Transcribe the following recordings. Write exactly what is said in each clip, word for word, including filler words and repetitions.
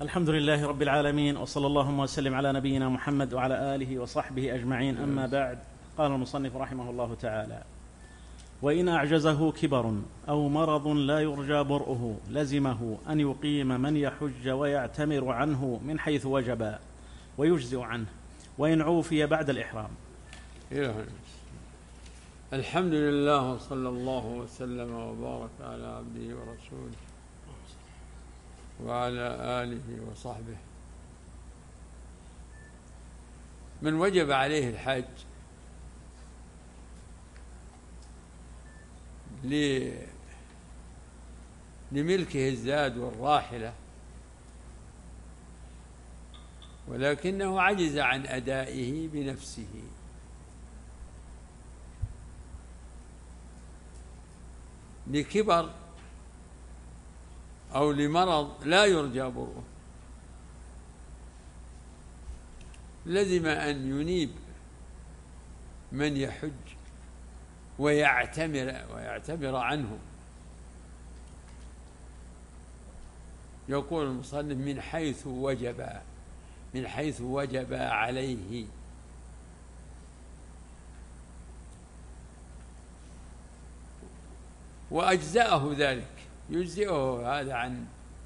الحمد لله رب العالمين، وصلى اللهم وسلم على نبينا محمد وعلى آله وصحبه أجمعين. أما بعد، قال المصنف رحمه الله تعالى: وإن أعجزه كبر أو مرض لا يرجى برؤه لزمه أن يقيم من يحج ويعتمر عنه من حيث وجب ويجزئ عنه، وإن عوفي بعد الإحرام. الحمد لله، وصلى الله وسلم وبارك على عبده ورسوله وعلى آله وصحبه. من وجب عليه الحج لملكه الزاد والراحلة، ولكنه عجز عن أدائه بنفسه، لكبر أو لمرض لا يرجى برؤه، لزم أن ينيب من يحج ويعتمر ويعتبر عنه. يقول المصنف: من حيث وجب، من حيث وجب عليه. وأجزأه ذلك، يجزئه هذا عن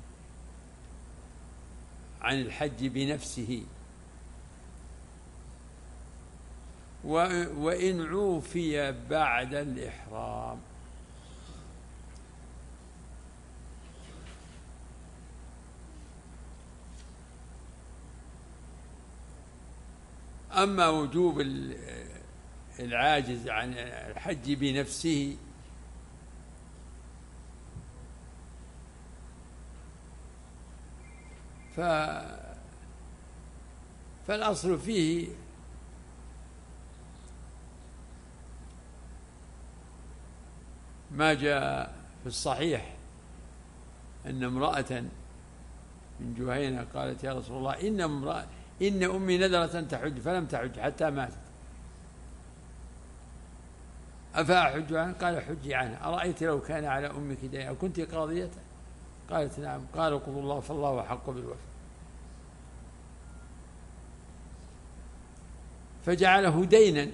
عن الحج بنفسه. وإن عوفي بعد الإحرام، أما وجوب العاجز عن الحج بنفسه ف فالأصل فيه ما جاء في الصحيح أن امرأة من جهينة قالت: يا رسول الله، إن امرأة إن أمي نذرت أن تحج فلم تحج حتى ماتت، أفأحج عنها؟ قال: حجي عنها. أرأيت لو كان على أمك دين أكنت قاضية؟ قالت: نعم. قال: قضوا الله فالله أحق بالوفاء. فجعله دينا.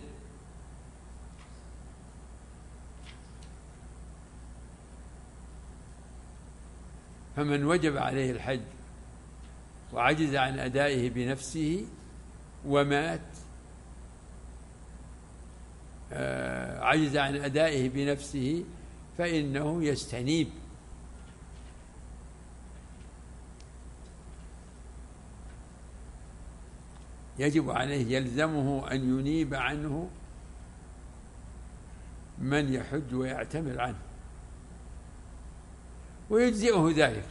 فمن وجب عليه الحج وعجز عن أدائه بنفسه ومات، آه عجز عن أدائه بنفسه، فإنه يستنيب، يجب عليه، يلزمه أن ينيب عنه من يحج ويعتمر عنه، ويجزئه ذلك.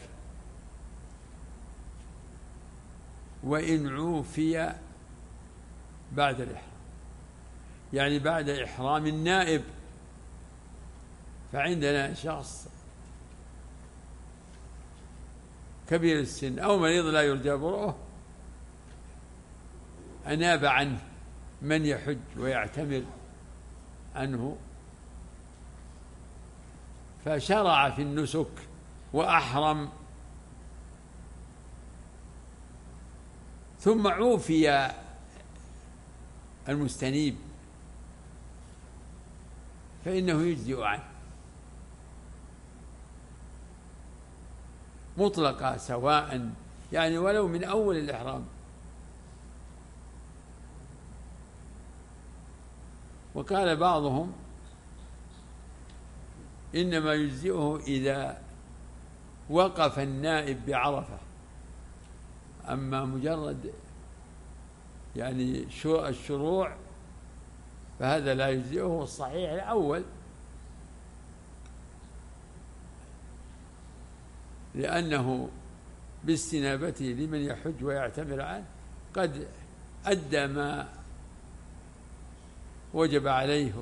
وإن عوفي بعد الإحرام، يعني بعد إحرام النائب. فعندنا شخص كبير السن أو مريض لا يرجى برؤه، أناب عنه من يحج ويعتمر عنه، فشرع في النسك وأحرم، ثم عوفي المستنيب، فإنه يجزئ عنه مطلقا سواء، يعني ولو من أول الإحرام. وقال بعضهم: إنما يجزئه إذا وقف النائب بعرفة، أما مجرد يعني الشروع فهذا لا يجزئه. الصحيح الأول، لأنه باستنابته لمن يحج ويعتمر عنه قد أدى ما وجب عليه.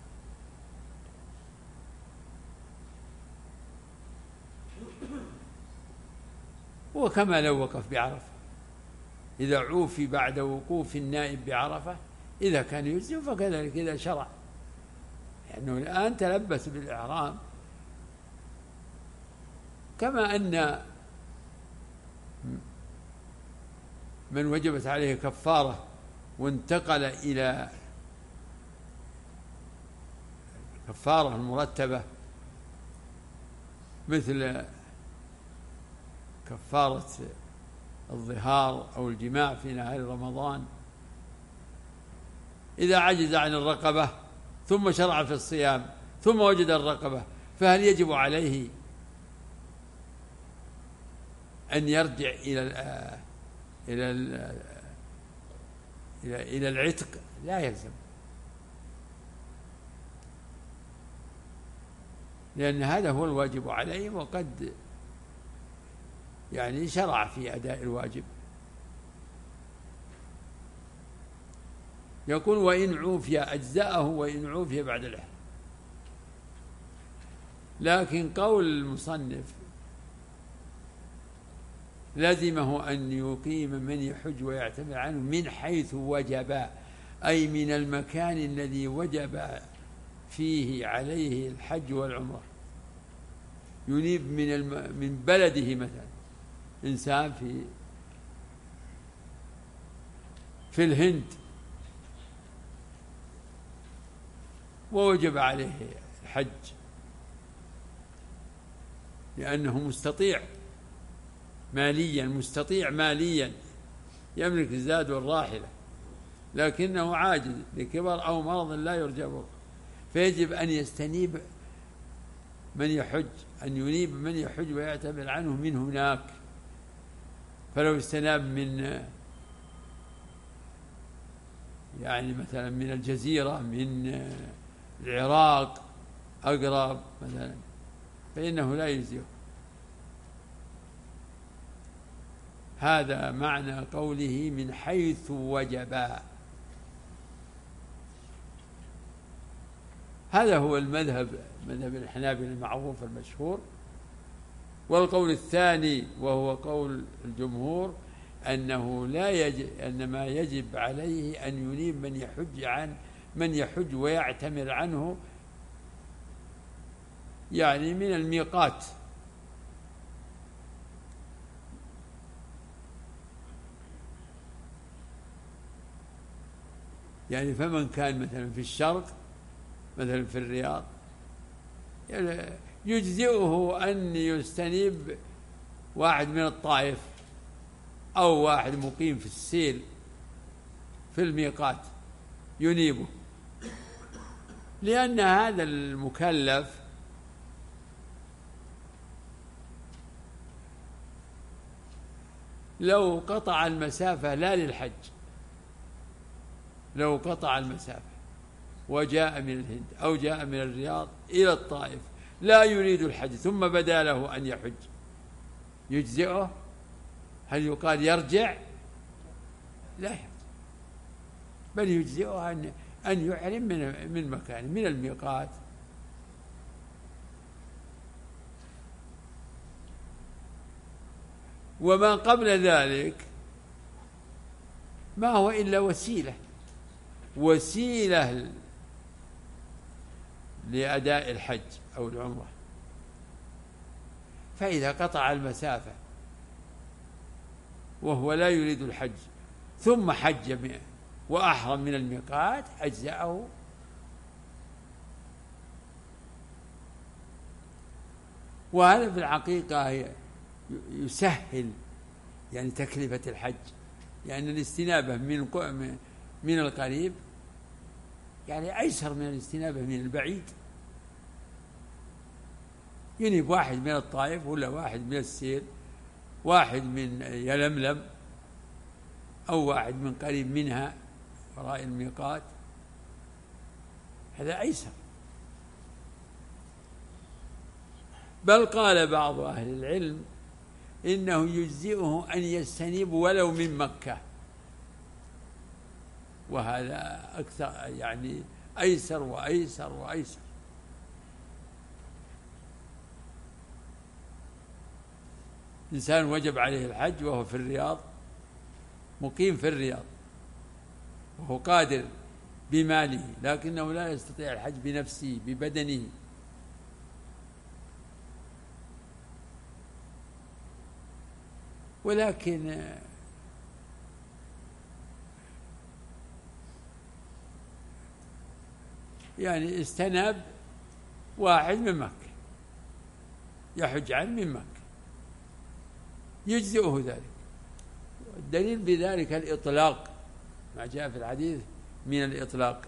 وكما لو وقف بعرفة، إذا عوفي بعد وقوف النائب بعرفة إذا كان يجزئ، فكذلك إذا شرع، لأنه الآن تلبس بالإحرام. كما أن من وجبت عليه كفارة وانتقل إلى كفارة المرتبة مثل كفارة الظهار أو الجماع في نهار رمضان، إذا عجز عن الرقبة ثم شرع في الصيام ثم وجد الرقبة، فهل يجب عليه أن يرجع إلى ال إلى ال إلى إلى العتق؟ لا يلزم، لأن هذا هو الواجب عليه، وقد يعني شرع في أداء الواجب. يقول وإن عوفي أجزأه وإن عوفي بعد الإحرام. لكن قول المصنف لزمه أن يقيم من يحج ويعتمر عنه من حيث وجب، أي من المكان الذي وجب فيه عليه الحج والعمرة. ينيب من الم... من بلده، مثلا إنسان في في الهند ووجب عليه الحج لأنه مستطيع ماليا مستطيع ماليا يملك الزاد والراحلة، لكنه عاجز لكبر أو مرض لا يرجى برؤه، فيجب أن يستنيب من يحج، أن ينيب من يحج ويعتمر عنه من هناك. فلو استناب من يعني مثلا من الجزيرة، من العراق أقرب مثلا، فإنه لا يجزيه. هذا معنى قوله من حيث وجب. هذا هو المذهب، مذهب الحنابلة المعروف المشهور. والقول الثاني وهو قول الجمهور أنه لا يجب، أن ما يجب عليه أن ينيب من يحج عن من يحج ويعتمر عنه، يعني من الميقات، يعني فمن كان مثلا في الشرق مثلا في الرياض يجزئه أن يستنيب واحد من الطائف أو واحد مقيم في السيل في الميقات ينيبه، لأن هذا المكلف لو قطع المسافة لا للحج، لو قطع المسافة وجاء من الهند أو جاء من الرياض إلى الطائف لا يريد الحج ثم بدا له أن يحج، يجزئه؟ هل يقال يرجع؟ لا يرجع، بل يجزئه أن أن يحرم من من مكان من الميقات. وما قبل ذلك ما هو إلا وسيلة وسيلة لأداء الحج أو العمرة. فإذا قطع المسافة وهو لا يريد الحج ثم حج وأحرم من الميقات أجزأه. وهذا في الحقيقة يسهل يعني تكلفة الحج، يعني الاستنابة من من القريب يعني أيسر من الاستنابة من البعيد. ينيب واحد من الطائف ولا واحد من السير، واحد من يلملم أو واحد من قريب منها وراء الميقات، هذا أيسر. بل قال بعض أهل العلم إنه يجزئه أن يستنيب ولو من مكة، وهذا أكثر يعني أيسر وأيسر وأيسر. إنسان وجب عليه الحج وهو في الرياض، مقيم في الرياض وهو قادر بماله، لكنه لا يستطيع الحج بنفسه ببدنه، ولكن يعني استناب واحد من مكة يحج عنه من مكة يجزئه ذلك. الدليل بذلك الإطلاق، ما جاء في الحديث من الإطلاق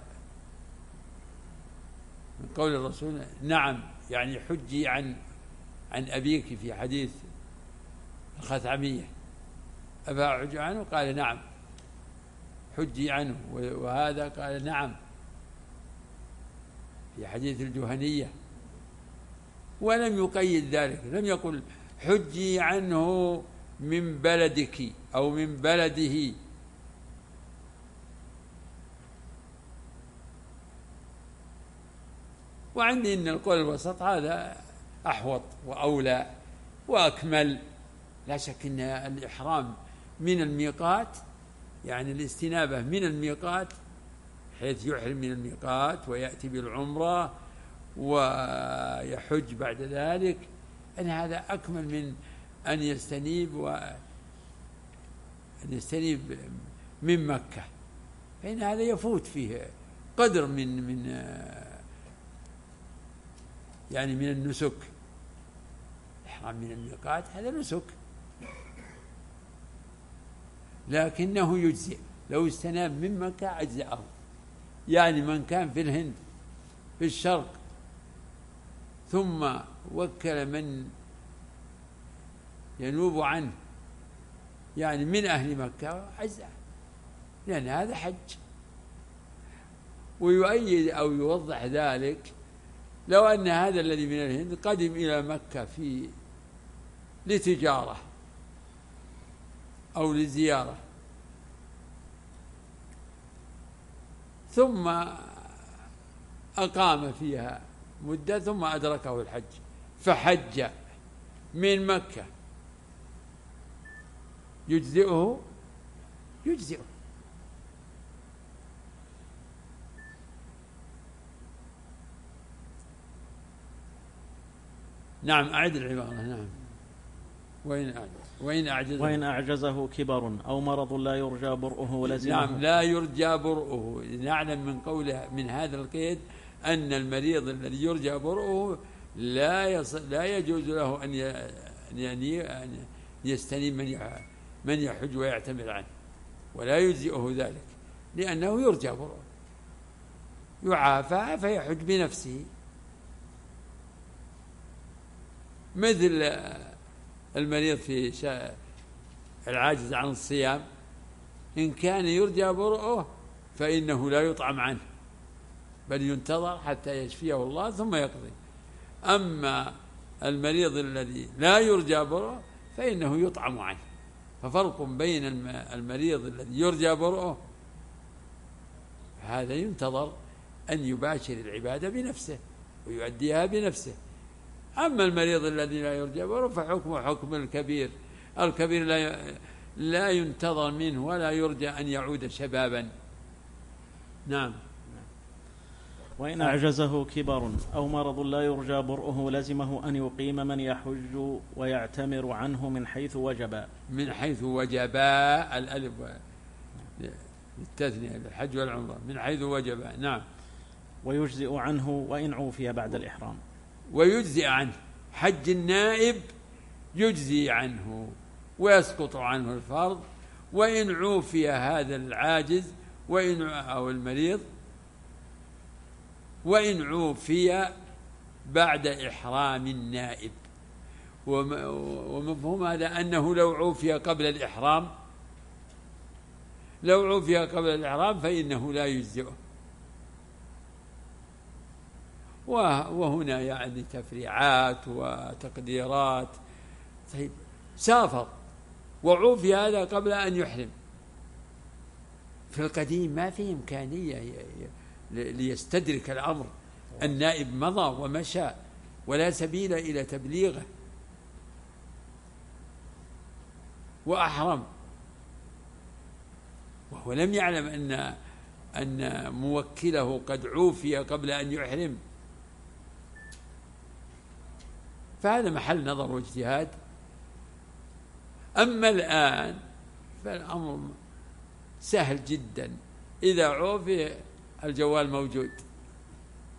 من قول الرسول نعم، يعني حجي عن عن أبيك في حديث الخثعمية، أفأحج عنه؟ قال نعم حجي عنه. وهذا قال نعم في حديث الجهنية، ولم يقيد ذلك، لم يقل حجي عنه من بلدك أو من بلده. وعندي أن القول الوسط هذا أحوط وأولى وأكمل. لا شك أن الإحرام من الميقات، يعني الاستنابة من الميقات حيث يحرم من الميقات ويأتي بالعمرة ويحج بعد ذلك، أن هذا أكمل من أن يستنيب وأن يستنيب من مكة، فإن هذا يفوت فيه قدر من من يعني من النسك. الإحرام من الميقات هذا نسك، لكنه يجزئ لو استناب من مكة أجزأه. يعني من كان في الهند في الشرق ثم وكل من ينوب عنه يعني من أهل مكة أجزأ، لأن هذا حج. ويؤيد أو يوضح ذلك لو أن هذا الذي من الهند قدم إلى مكة في لتجارة أو لزيارة، ثم أقام فيها مدة ثم أدركه الحج فحج من مكة، يجزئه يجزئه نعم. أعد العبارة. نعم. وإن أعجز وإن أعجزه وإن أعجزه كبر أو مرض لا يرجى برؤه لزمه. نعم، لا يرجى برؤه. نعلم من قوله من هذا القيد أن المريض الذي يرجى برؤه لا يص... لا يجوز له أن ي... يعني أن يستنيب من ي... من يحج ويعتمر عنه، ولا يجزئه ذلك لأنه يرجى برؤه، يعافى فيحج بنفسه، مثل المريض في شا... العاجز عن الصيام إن كان يرجى برؤه فإنه لا يطعم عنه بل ينتظر حتى يشفيه الله ثم يقضي. أما المريض الذي لا يرجى برؤه فإنه يطعم عنه. ففرق بين المريض الذي يرجى برؤه هذا ينتظر أن يباشر العبادة بنفسه ويؤديها بنفسه. أما المريض الذي لا يرجى برؤه فحكمه حكم الكبير. الكبير لا لا ينتظر منه ولا يرجى أن يعود شبابا. نعم. وإن أعجزه كبر أو مرض لا يرجى برؤه لزمه أن يقيم من يحج ويعتمر عنه من حيث وجب. من حيث وجبا الألف للتثنية الحج والعمرة من حيث وجبا. نعم. ويجزئ عنه وإن عوفي بعد الإحرام. ويجزئ عنه حج النائب يجزي عنه ويسقط عنه الفرض، وإن عوفي هذا العاجز وإن أو المريض وإن عوفي بعد إحرام النائب. ومفهوم هذا أنه لو عوفي قبل الإحرام لو عوفي قبل الإحرام فإنه لا يجزئه. وهنا يعني تفريعات وتقديرات. طيب سافر وعوفي هذا قبل أن يحرم، في القديم ما في إمكانية ليستدرك الأمر، النائب مضى ومشى ولا سبيل إلى تبليغه وأحرم وهو لم يعلم أن أن موكله قد عوفي قبل أن يحرم. فهذا محل نظر واجتهاد. أما الآن فالأمر سهل جدا، إذا عوفي الجوال موجود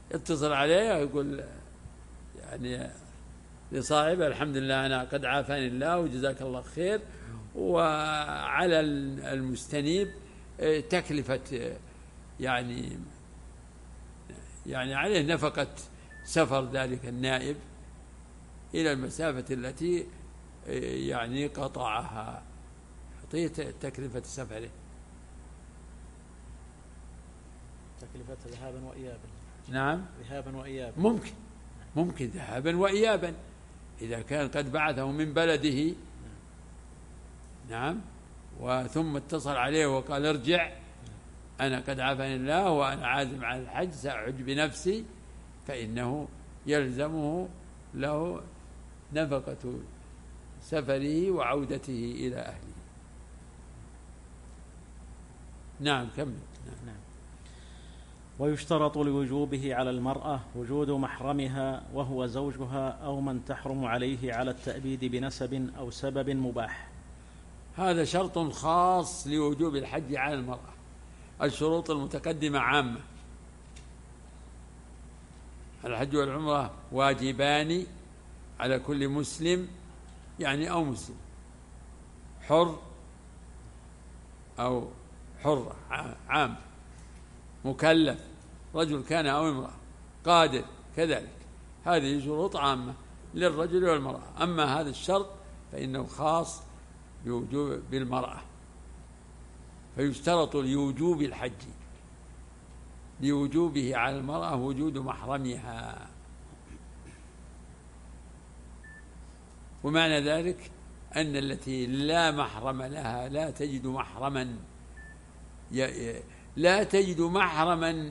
يتصل عليه ويقول يعني لصاحبه الحمد لله أنا قد عافاني الله وجزاك الله خير، وعلى المستنيب تكلفة يعني يعني عليه نفقة سفر ذلك النائب إلى المسافة التي يعني قطعها، يعطيه تكلفة سفره. تكلفة ذهابا وإيابا. نعم، ذهابا وإيابا. ممكن ممكن ذهابا وإيابا إذا كان قد بعثه من بلده. نعم، وثم اتصل عليه وقال ارجع أنا قد عافاني الله وأنا عازم على الحج سأحج بنفسي، فإنه يلزمه له نفقة سفره وعودته إلى أهله. نعم كمل. نعم. نعم. ويشترط لوجوبه على المرأة وجود محرمها وهو زوجها أو من تحرم عليه على التأبيد بنسب أو سبب مباح. هذا شرط خاص لوجوب الحج على المرأة. الشروط المتقدمة عامة. الحج والعمرة واجبان على كل مسلم يعني أو مسلم، حر أو حرة، عام، مكلف، رجل كان أو امرأة، قادر كذلك. هذه شروط عامة للرجل والمرأة. أما هذا الشرط فإنه خاص بوجوب بالمرأة، فيشترط لوجوب الحج لوجوبه على المرأة وجود محرمها. ومعنى ذلك أن التي لا محرم لها لا تجد محرما لا تجد محرما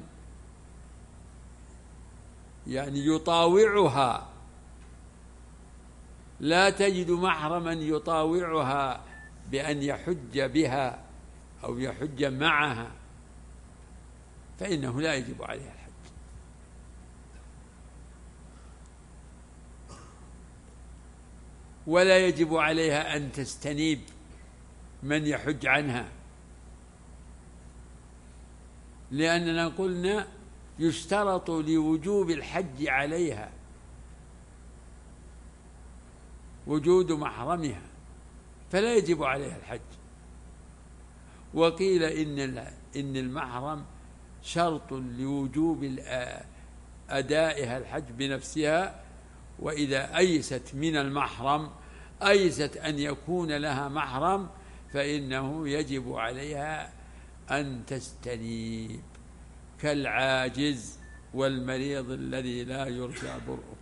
يعني يطاوعها لا تجد محرما يطاوعها بأن يحج بها أو يحج معها، فإنه لا يجب عليها الحج. ولا يجب عليها أن تستنيب من يحج عنها، لأننا قلنا يشترط لوجوب الحج عليها وجود محرمها، فلا يجب عليها الحج. وقيل إن إن المحرم شرط لوجوب أدائها الحج بنفسها، وإذا أيست من المحرم أيست أن يكون لها محرم فإنه يجب عليها أن تستنيب كالعاجز والمريض الذي لا يرجى برؤه.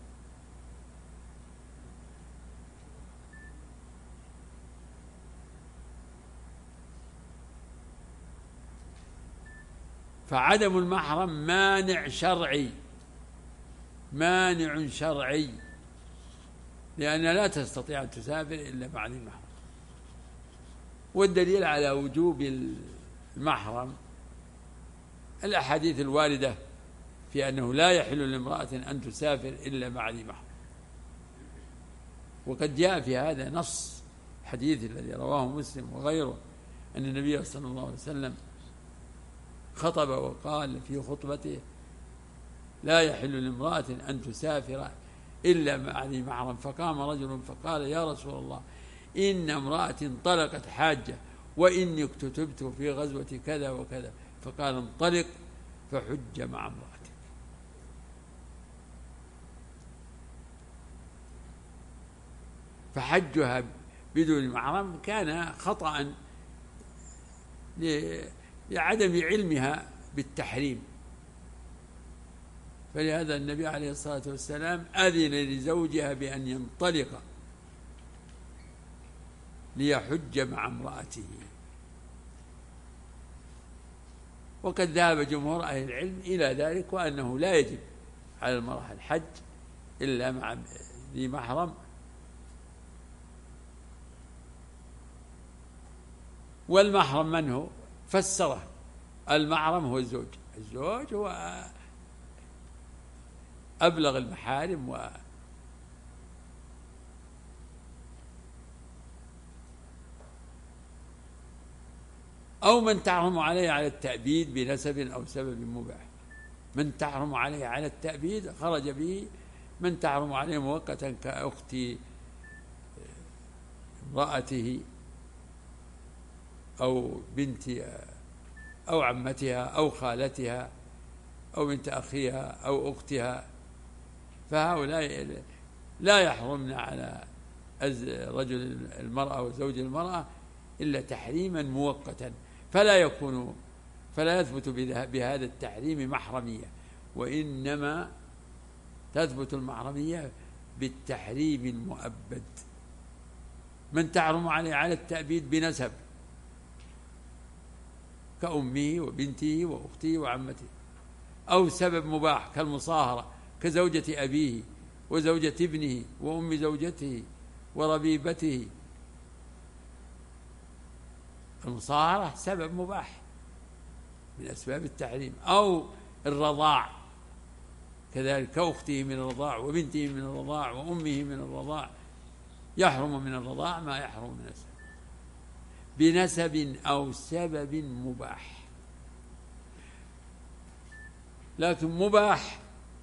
فعدم المحرم مانع شرعي مانع شرعي لأن لا تستطيع أن تسافر إلا بعد المحرم. والدليل على وجوب المحرم الأحاديث الواردة في أنه لا يحل لامرأة أن تسافر إلا بعد محرم. وقد جاء في هذا نص حديث الذي رواه مسلم وغيره أن النبي صلى الله عليه وسلم خطب وقال في خطبته لا يحل لامرأة أن تسافر إلا مع ذي محرم. فقام رجل فقال يا رسول الله إن امرأة انطلقت حاجة وإني اكتتبت في غزوة كذا وكذا، فقال انطلق فحج مع امرأتك. فحجها بدون محرم كان خطأ لعدم علمها بالتحريم، فلهذا النبي عليه الصلاة والسلام أذن لزوجها بأن ينطلق ليحج مع امرأته. وقد ذهب جمهور أهل العلم إلى ذلك وأنه لا يجب على المرأة الحج إلا مع ذي محرم. والمحرم من هو؟ فسره المحرم هو الزوج. الزوج هو أبلغ المحارم و أو من تحرم عليه على التأبيد بنسب أو سبب مباح. من تحرم عليه على التأبيد خرج به من تحرم عليه مؤقتا كأخت امرأته أو بنت أو عمتها أو خالتها أو بنت أخيها أو أختها، فهؤلاء لا يحرمن على رجل المرأة وزوج المرأة إلا تحريما مؤقتا، فلا يكون فلا يثبت بهذا التحريم محرمية، وإنما تثبت المحرمية بالتحريم المؤبد. من تحرم عليه على التأبيد بنسب كأمه وبنته وأخته وعمته، أو سبب مباح كالمصاهرة كزوجة أبيه وزوجة ابنه وأم زوجته وربيبته. المصاهرة سبب مباح من أسباب التحريم، أو الرضاع كذلك كأخته من الرضاع وبنته من الرضاع وأمه من الرضاع، يحرم من الرضاع ما يحرم من السبب بنسب أو سبب مباح. لكن مباح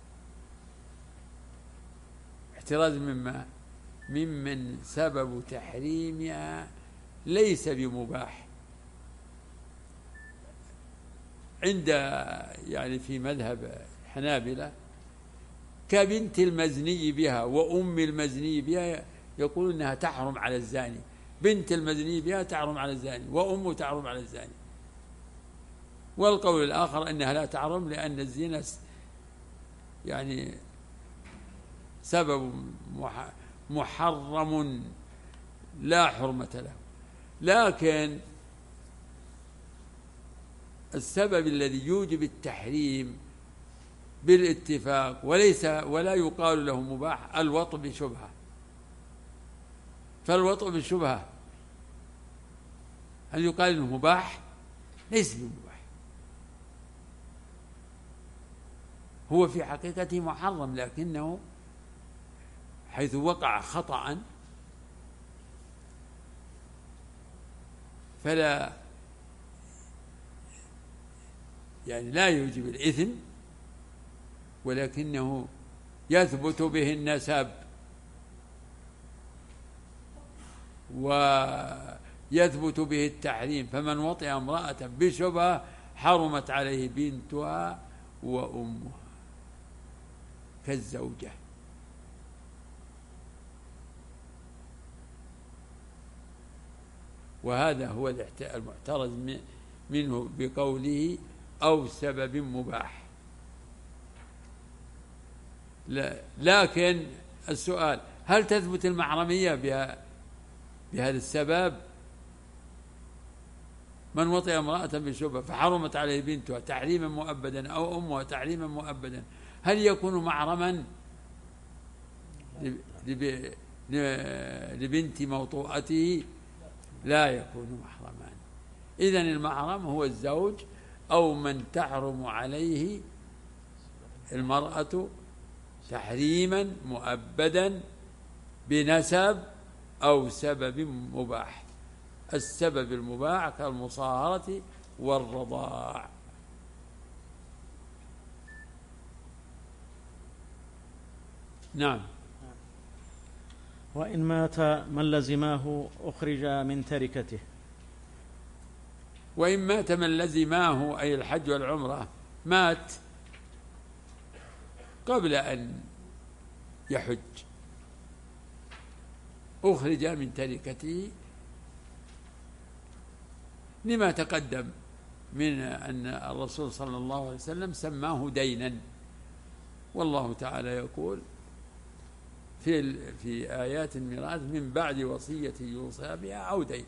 احتراز مما ممن سبب تحريمها ليس بمباح. عند يعني في مذهب الحنابلة كبنت المزني بها وأم المزني بها، يقول إنها تحرم على الزاني، بنت المزني بها تحرم على الزاني وأمه تحرم على الزاني. والقول الآخر أنها لا تحرم لأن الزنا يعني سبب محرم لا حرمة له، لكن السبب الذي يوجب التحريم بالاتفاق وليس ولا يقال له مباح الوطء بشبهة. فالوطء بالشبهة هل يقال انه مباح؟ ليس بمباح، هو في حقيقته محرم، لكنه حيث وقع خطأ فلا يعني لا يوجب الإثم، ولكنه يثبت به النسب ويثبت به التحريم. فمن وطئ امرأة بشبهة حرمت عليه بنتها وأمها كالزوجة. وهذا هو المعترض منه بقوله أو سبب مباح. لا لكن السؤال هل تثبت المحرمية بهذا السبب؟ من وطئ امرأة بشبهة فحرمت عليه بنتها تحريما مؤبدا أو أمها تحريما مؤبدا، هل يكون محرما لبنت موطوءته؟ لا يكون محرما. إذن المحرم هو الزوج أو من تحرم عليه المرأة تحريما مؤبدا بنسب أو سبب مباح. السبب المباح كالمصاهرة والرضاع. نعم. وإن مات من لزماه أخرج من تركته. وإن مات من لزماه أي الحج والعمرة، مات قبل أن يحج أخرج من تركته لما تقدم من أن الرسول صلى الله عليه وسلم سماه دينا، والله تعالى يقول في في آيات الميراث من بعد وصية يوصى بها أو دين،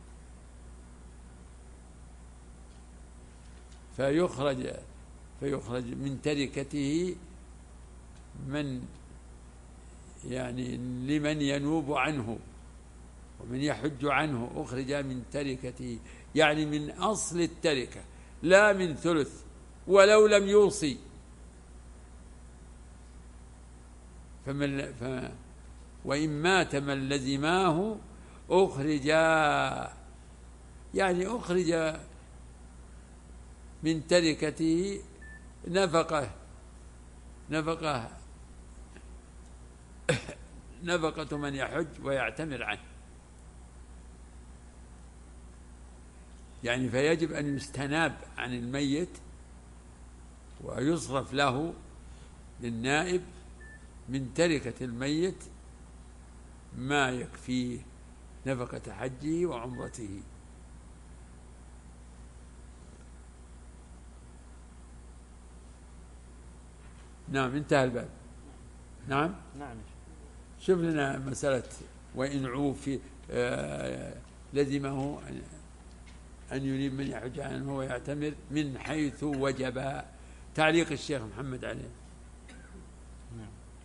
فيخرج فيخرج من تركته من يعني لمن ينوب عنه ومن يحج عنه أخرج من تركته، يعني من أصل التركة لا من ثلث ولو لم يوصي. فمن ف وإن مات من لزماه أخرج، يعني أخرج من تركته نفقة نفقة نفقة من يحج ويعتمر عنه، يعني فيجب أن يستناب عن الميت ويصرف له للنائب من تركة الميت ما يكفيه نفقة حجه وعمرته. نعم، انتهى الباب. نعم نعم. شوف لنا مسألة وإن عوفي آه لزمه أن ينيب من يحج عنه ويعتمر من حيث وجب. تعليق الشيخ محمد عليه. نعم.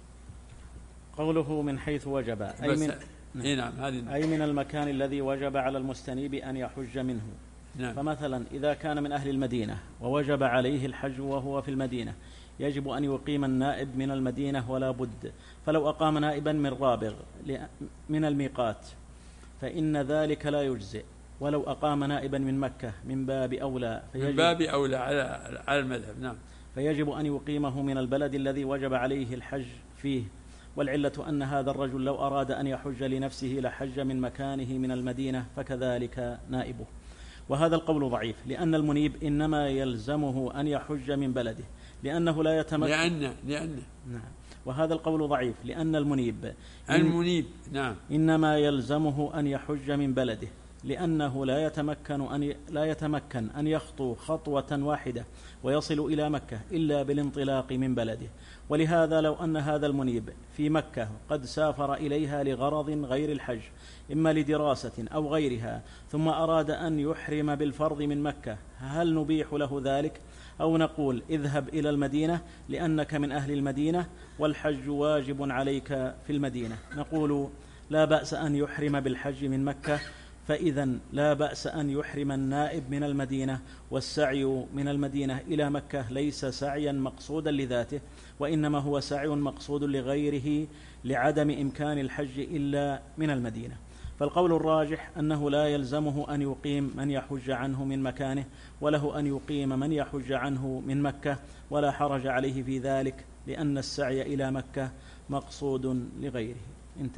قوله من حيث وجب أي من نعم هذه أي من المكان الذي وجب على المستنيب أن يحج منه. نعم. فمثلا إذا كان من أهل المدينة ووجب عليه الحج وهو في المدينة يجب أن يقيم النائب من المدينة ولا بد، فلو أقام نائبا من رابغ من الميقات فإن ذلك لا يجزئ، ولو أقام نائبا من مكة من باب أولى من باب أولى على على المذهب. نعم. فيجب أن يقيمه من البلد الذي وجب عليه الحج فيه، والعلة أن هذا الرجل لو أراد أن يحج لنفسه لحج من مكانه من المدينة فكذلك نائبه. وهذا القول ضعيف، لأن المنيب إنما يلزمه أن يحج من بلده لأنه لا يتمكن لأن لأن نعم. وهذا القول ضعيف، لأن المنيب المنيب نعم إنما يلزمه أن يحج من بلده لأنه لا يتمكن أن لا يتمكن أن يخطو خطوة واحدة ويصل إلى مكة إلا بالانطلاق من بلده. ولهذا لو أن هذا المنيب في مكة قد سافر إليها لغرض غير الحج، إما لدراسة أو غيرها، ثم أراد أن يحرم بالفرض من مكة، هل نبيح له ذلك؟ أو نقول اذهب إلى المدينة لأنك من أهل المدينة والحج واجب عليك في المدينة؟ نقول لا بأس أن يحرم بالحج من مكة، فإذا لا بأس أن يحرم النائب من المدينة، والسعي من المدينة إلى مكة ليس سعيا مقصودا لذاته، وإنما هو سعي مقصود لغيره لعدم إمكان الحج إلا من المدينة. فالقول الراجح أنه لا يلزمه أن يقيم من يحج عنه من مكانه، وله أن يقيم من يحج عنه من مكة، ولا حرج عليه في ذلك، لأن السعي إلى مكة مقصود لغيره. انتهى.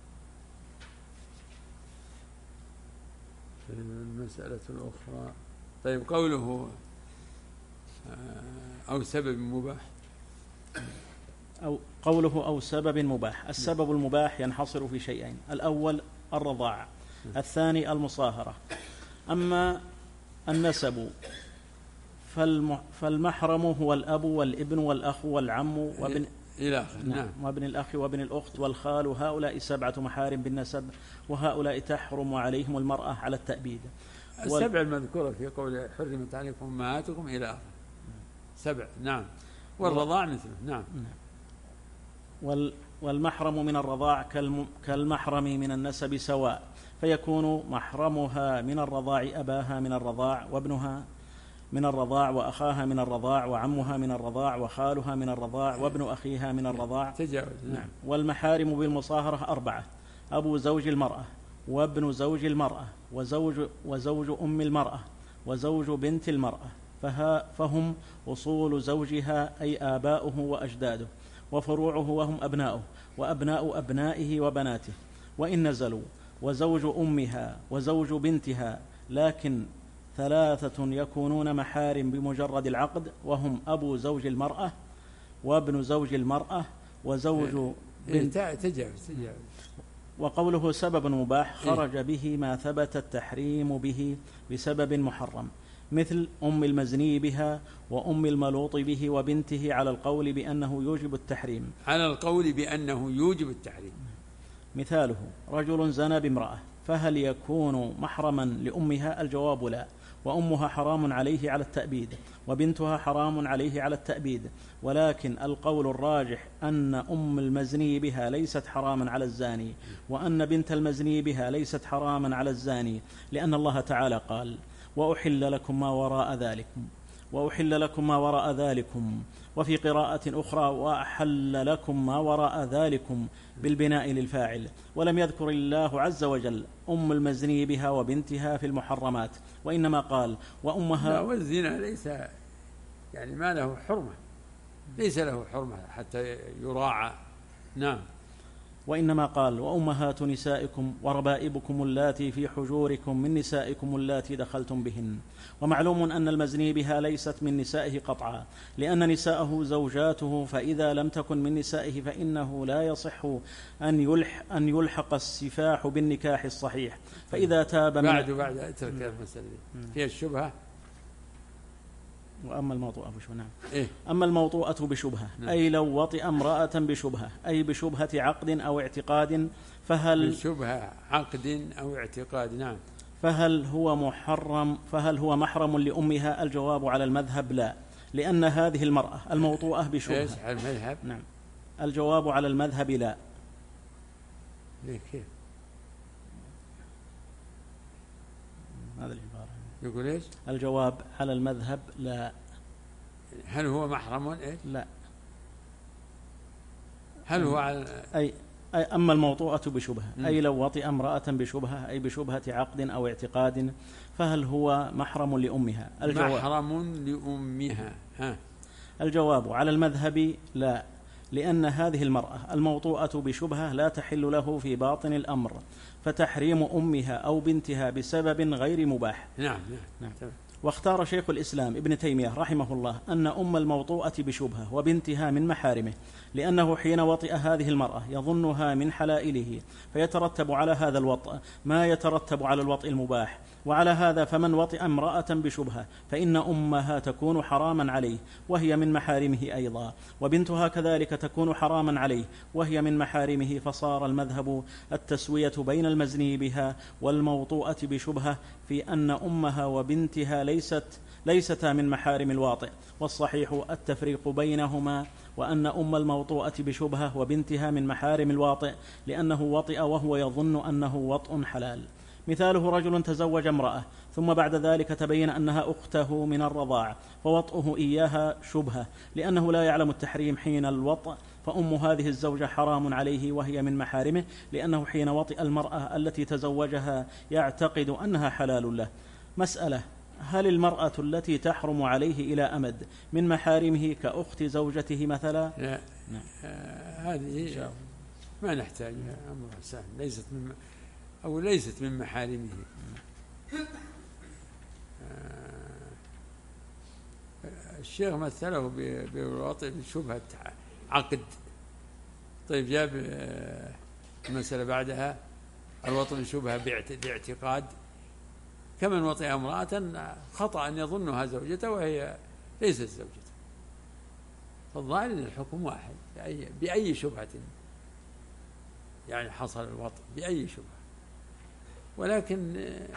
المسألة الأخرى. طيب قوله أو سبب مباح، أو قوله أو سبب مباح، السبب المباح ينحصر في شيئين: الأول الرضاعة، الثاني المصاهرة. أما النسب فالمحرم هو الأب والابن والأخ والعم وابن إلى آخره. نعم. وابن الأخ وابن الأخت والخال، هؤلاء سبعة محارم بالنسب، وهؤلاء تحرم عليهم المرأة على التأبيد. السبع المذكورة في قول حرمت عليكم أمهاتكم إلى آخره. سبع. نعم. والرضاع مثله. نعم. والمحرم من الرضاع كالمحرم من النسب سواء، فيكون محرمها من الرضاع أباها من الرضاع، وابنها من الرضاع، وأخاها من الرضاع، وعمها من الرضاع، وخالها من الرضاع، وابن أخيها من الرضاع. تجاوز. نعم. والمحارم بالمصاهرة أربعة: أبو زوج المرأة، وابن زوج المرأة، وزوج, وزوج أم المرأة، وزوج بنت المرأة، فها فهم أصول زوجها أي آباؤه وأجداده، وفروعه وهم أبناؤه، وأبناء أبنائه وبناته، وإن نزلوا، وزوج أمها، وزوج بنتها، لكن ثلاثة يكونون محارم بمجرد العقد، وهم أبو زوج المرأة، وابن زوج المرأة، وزوج بنت. تجاوز تجاوز. وقوله سبب مباح خرج به ما ثبت التحريم به بسبب محرم، مثل أم المزني بها وأم الملوط به وبنته، على القول بأنه يوجب التحريم. على القول بأنه يوجب التحريم. مثاله: رجل زنى بامرأة، فهل يكون محرما لأمها؟ الجواب لا، وأمها حرام عليه على التأبيد، وبنتها حرام عليه على التأبيد، ولكن القول الراجح أن أم المزني بها ليست حراما على الزاني، وأن بنت المزني بها ليست حراما على الزاني، لأن الله تعالى قال: وأحل لكم ما وراء ذلكم وأحل لكم ما وراء ذلكم وفي قراءة أخرى: وأحل لكم ما وراء ذلكم بالبناء للفاعل، ولم يذكر الله عز وجل أم المزني بها وبنتها في المحرمات، وإنما قال: وأمها. والزنا ليس يعني ما له حرمة، ليس له حرمة حتى يراعى. نعم. وإنما قال وأمهات نسائكم وربائبكم اللاتي في حجوركم من نسائكم اللاتي دخلتم بهن. ومعلوم أن المزني بها ليست من نسائه قطعا، لأن نساءه زوجاته، فإذا لم تكن من نسائه فإنه لا يصح أن يلح أن يلحق السفاح بالنكاح الصحيح. فإذا تاب من بعد بعد اترك المسألة فيها الشبهة. وأما الموطوءة بشبهة، نعم. إيه؟ أما الموطوءة بشبهة، نعم. أي لو وطئ امرأة بشبهة، أي بشبهة عقد أو اعتقاد، فهل بشبهة عقد أو اعتقاد، نعم. فهل هو محرم فهل هو محرم لأمها؟ الجواب على المذهب لا، لأن هذه المرأة الموطوءة بشبهة. إيش على المذهب؟ نعم. الجواب على المذهب لا. ليه كيف؟ هذا العبارة يقول إيش؟ الجواب على المذهب لا. هل هو محرم؟ إيه؟ لا. هل هو على أي أي أما الموطوءة بشبهة، أي لو وطئ امرأة بشبهة، أي بشبهة عقد أو اعتقاد، فهل هو محرم لأمها؟ الجواب محرم لأمها. ها. الجواب على المذهب لا، لأن هذه المرأة الموطوءة بشبهة لا تحل له في باطن الأمر، فتحريم أمها أو بنتها بسبب غير مباح. نعم. نعم. نعم. واختار شيخ الإسلام ابن تيمية رحمه الله أن أم الموطوءة بشبهة وبنتها من محارمه، لأنه حين وطئ هذه المرأة يظنها من حلائله، فيترتب على هذا الوطء ما يترتب على الوطء المباح. وعلى هذا فمن وطئ امرأة بشبهة فإن أمها تكون حراما عليه وهي من محارمه أيضا، وبنتها كذلك تكون حراما عليه وهي من محارمه. فصار المذهب التسوية بين المزني بها والموطوءة بشبهة في أن أمها وبنتها ليست ليستا من محارم الواطئ، والصحيح التفريق بينهما، وأن أم الموطوءة بشبهة وبنتها من محارم الواطئ، لأنه وطئ وهو يظن أنه وطء حلال. مثاله رجل تزوج امرأة ثم بعد ذلك تبين أنها أخته من الرضاعة، فوطئه إياها شبهة، لأنه لا يعلم التحريم حين الوطء، فأم هذه الزوجة حرام عليه وهي من محارمه، لأنه حين وطئ المرأة التي تزوجها يعتقد أنها حلال له. مسألة: هل المرأة التي تحرم عليه إلى أمد من محارمه كأخت زوجته مثلا؟ لا. نعم. آه هذه ما نحتاج، أمر سهل، ليست من أو ليست من محارمه. آه الشيخ مثله بوطئ بشبهة عقد. طيب جاب المسألة بعدها الوطئ بشبهة باعتقاد، كمن وطئ امرأة خطأ أن يظنها زوجته وهي ليست زوجته. فالظاهر أن الحكم واحد بأي, بأي شبهة يعني حصل الوطئ بأي شبهة، ولكن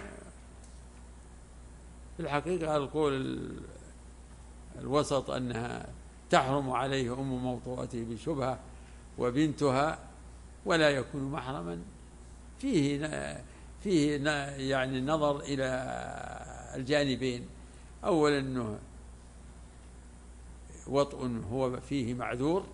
في الحقيقة القول الوسط أنها تحرم عليه أم موطوءته بشبهة وبنتها ولا يكون محرما، فيه فيه يعني نظر إلى الجانبين. أولا أنه وطء هو فيه معذور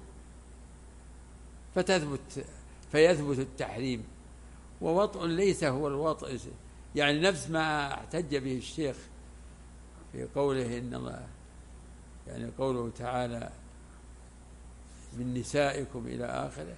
فتثبت فيثبت التحريم، ووطء ليس هو الوطء، يعني نفس ما احتج به الشيخ في قوله إن الله يعني قوله تعالى من نسائكم إلى آخره.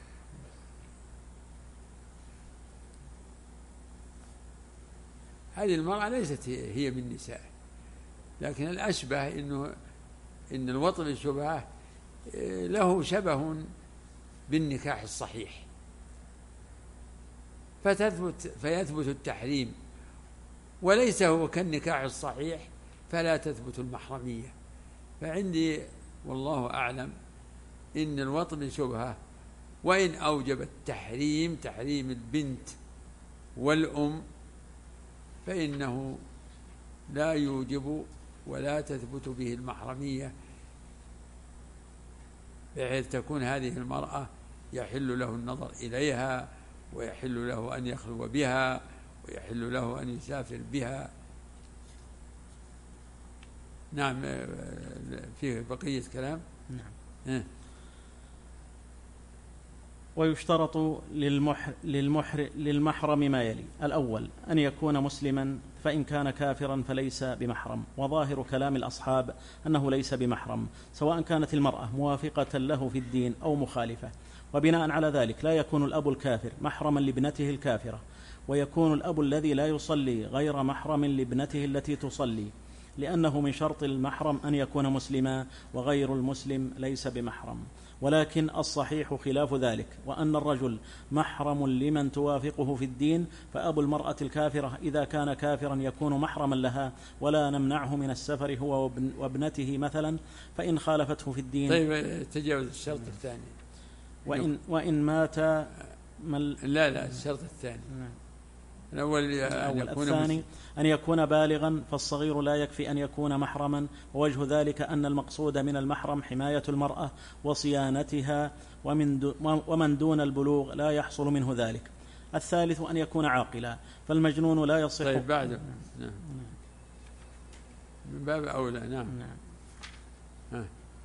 هذه المرأة ليست هي من نسائه، لكن الأشبه إنه إن الوطء بالشبهة له شبه بالنكاح الصحيح، فتثبت فيثبت التحريم، وليس هو كالنكاح الصحيح فلا تثبت المحرمية. فعندي والله أعلم إن الوطء بالشبهة وإن أوجب التحريم تحريم البنت والأم فإنه لا يوجب ولا تثبت به المحرمية، بحيث تكون هذه المرأة يحل له النظر إليها ويحل له أن يخلو بها ويحل له أن يسافر بها. نعم. فيه بقية كلام. نعم. اه. ويشترط للمحر للمحر للمحرم ما يلي: الأول أن يكون مسلما، فإن كان كافرا فليس بمحرم، وظاهر كلام الأصحاب أنه ليس بمحرم سواء كانت المرأة موافقة له في الدين أو مخالفة. وبناء على ذلك لا يكون الأب الكافر محرما لابنته الكافرة، ويكون الأب الذي لا يصلي غير محرم لابنته التي تصلي، لأنه من شرط المحرم أن يكون مسلما، وغير المسلم ليس بمحرم. ولكن الصحيح خلاف ذلك، وأن الرجل محرم لمن توافقه في الدين، فأبو المرأة الكافرة إذا كان كافرا يكون محرما لها، ولا نمنعه من السفر هو وابنته مثلا، فإن خالفته في الدين. طيب تجاوز الشرط الثاني. وإن, وإن مات مل لا لا الشرط الثاني. الأول أن يكون الثاني أن يكون بالغا، فالصغير لا يكفي أن يكون محرما، ووجه ذلك أن المقصود من المحرم حماية المرأة وصيانتها، ومن, ومن دون البلوغ لا يحصل منه ذلك. الثالث أن يكون عاقلا، فالمجنون لا يصح. طيب بعد نعم. من باب أولى. نعم, نعم. ها.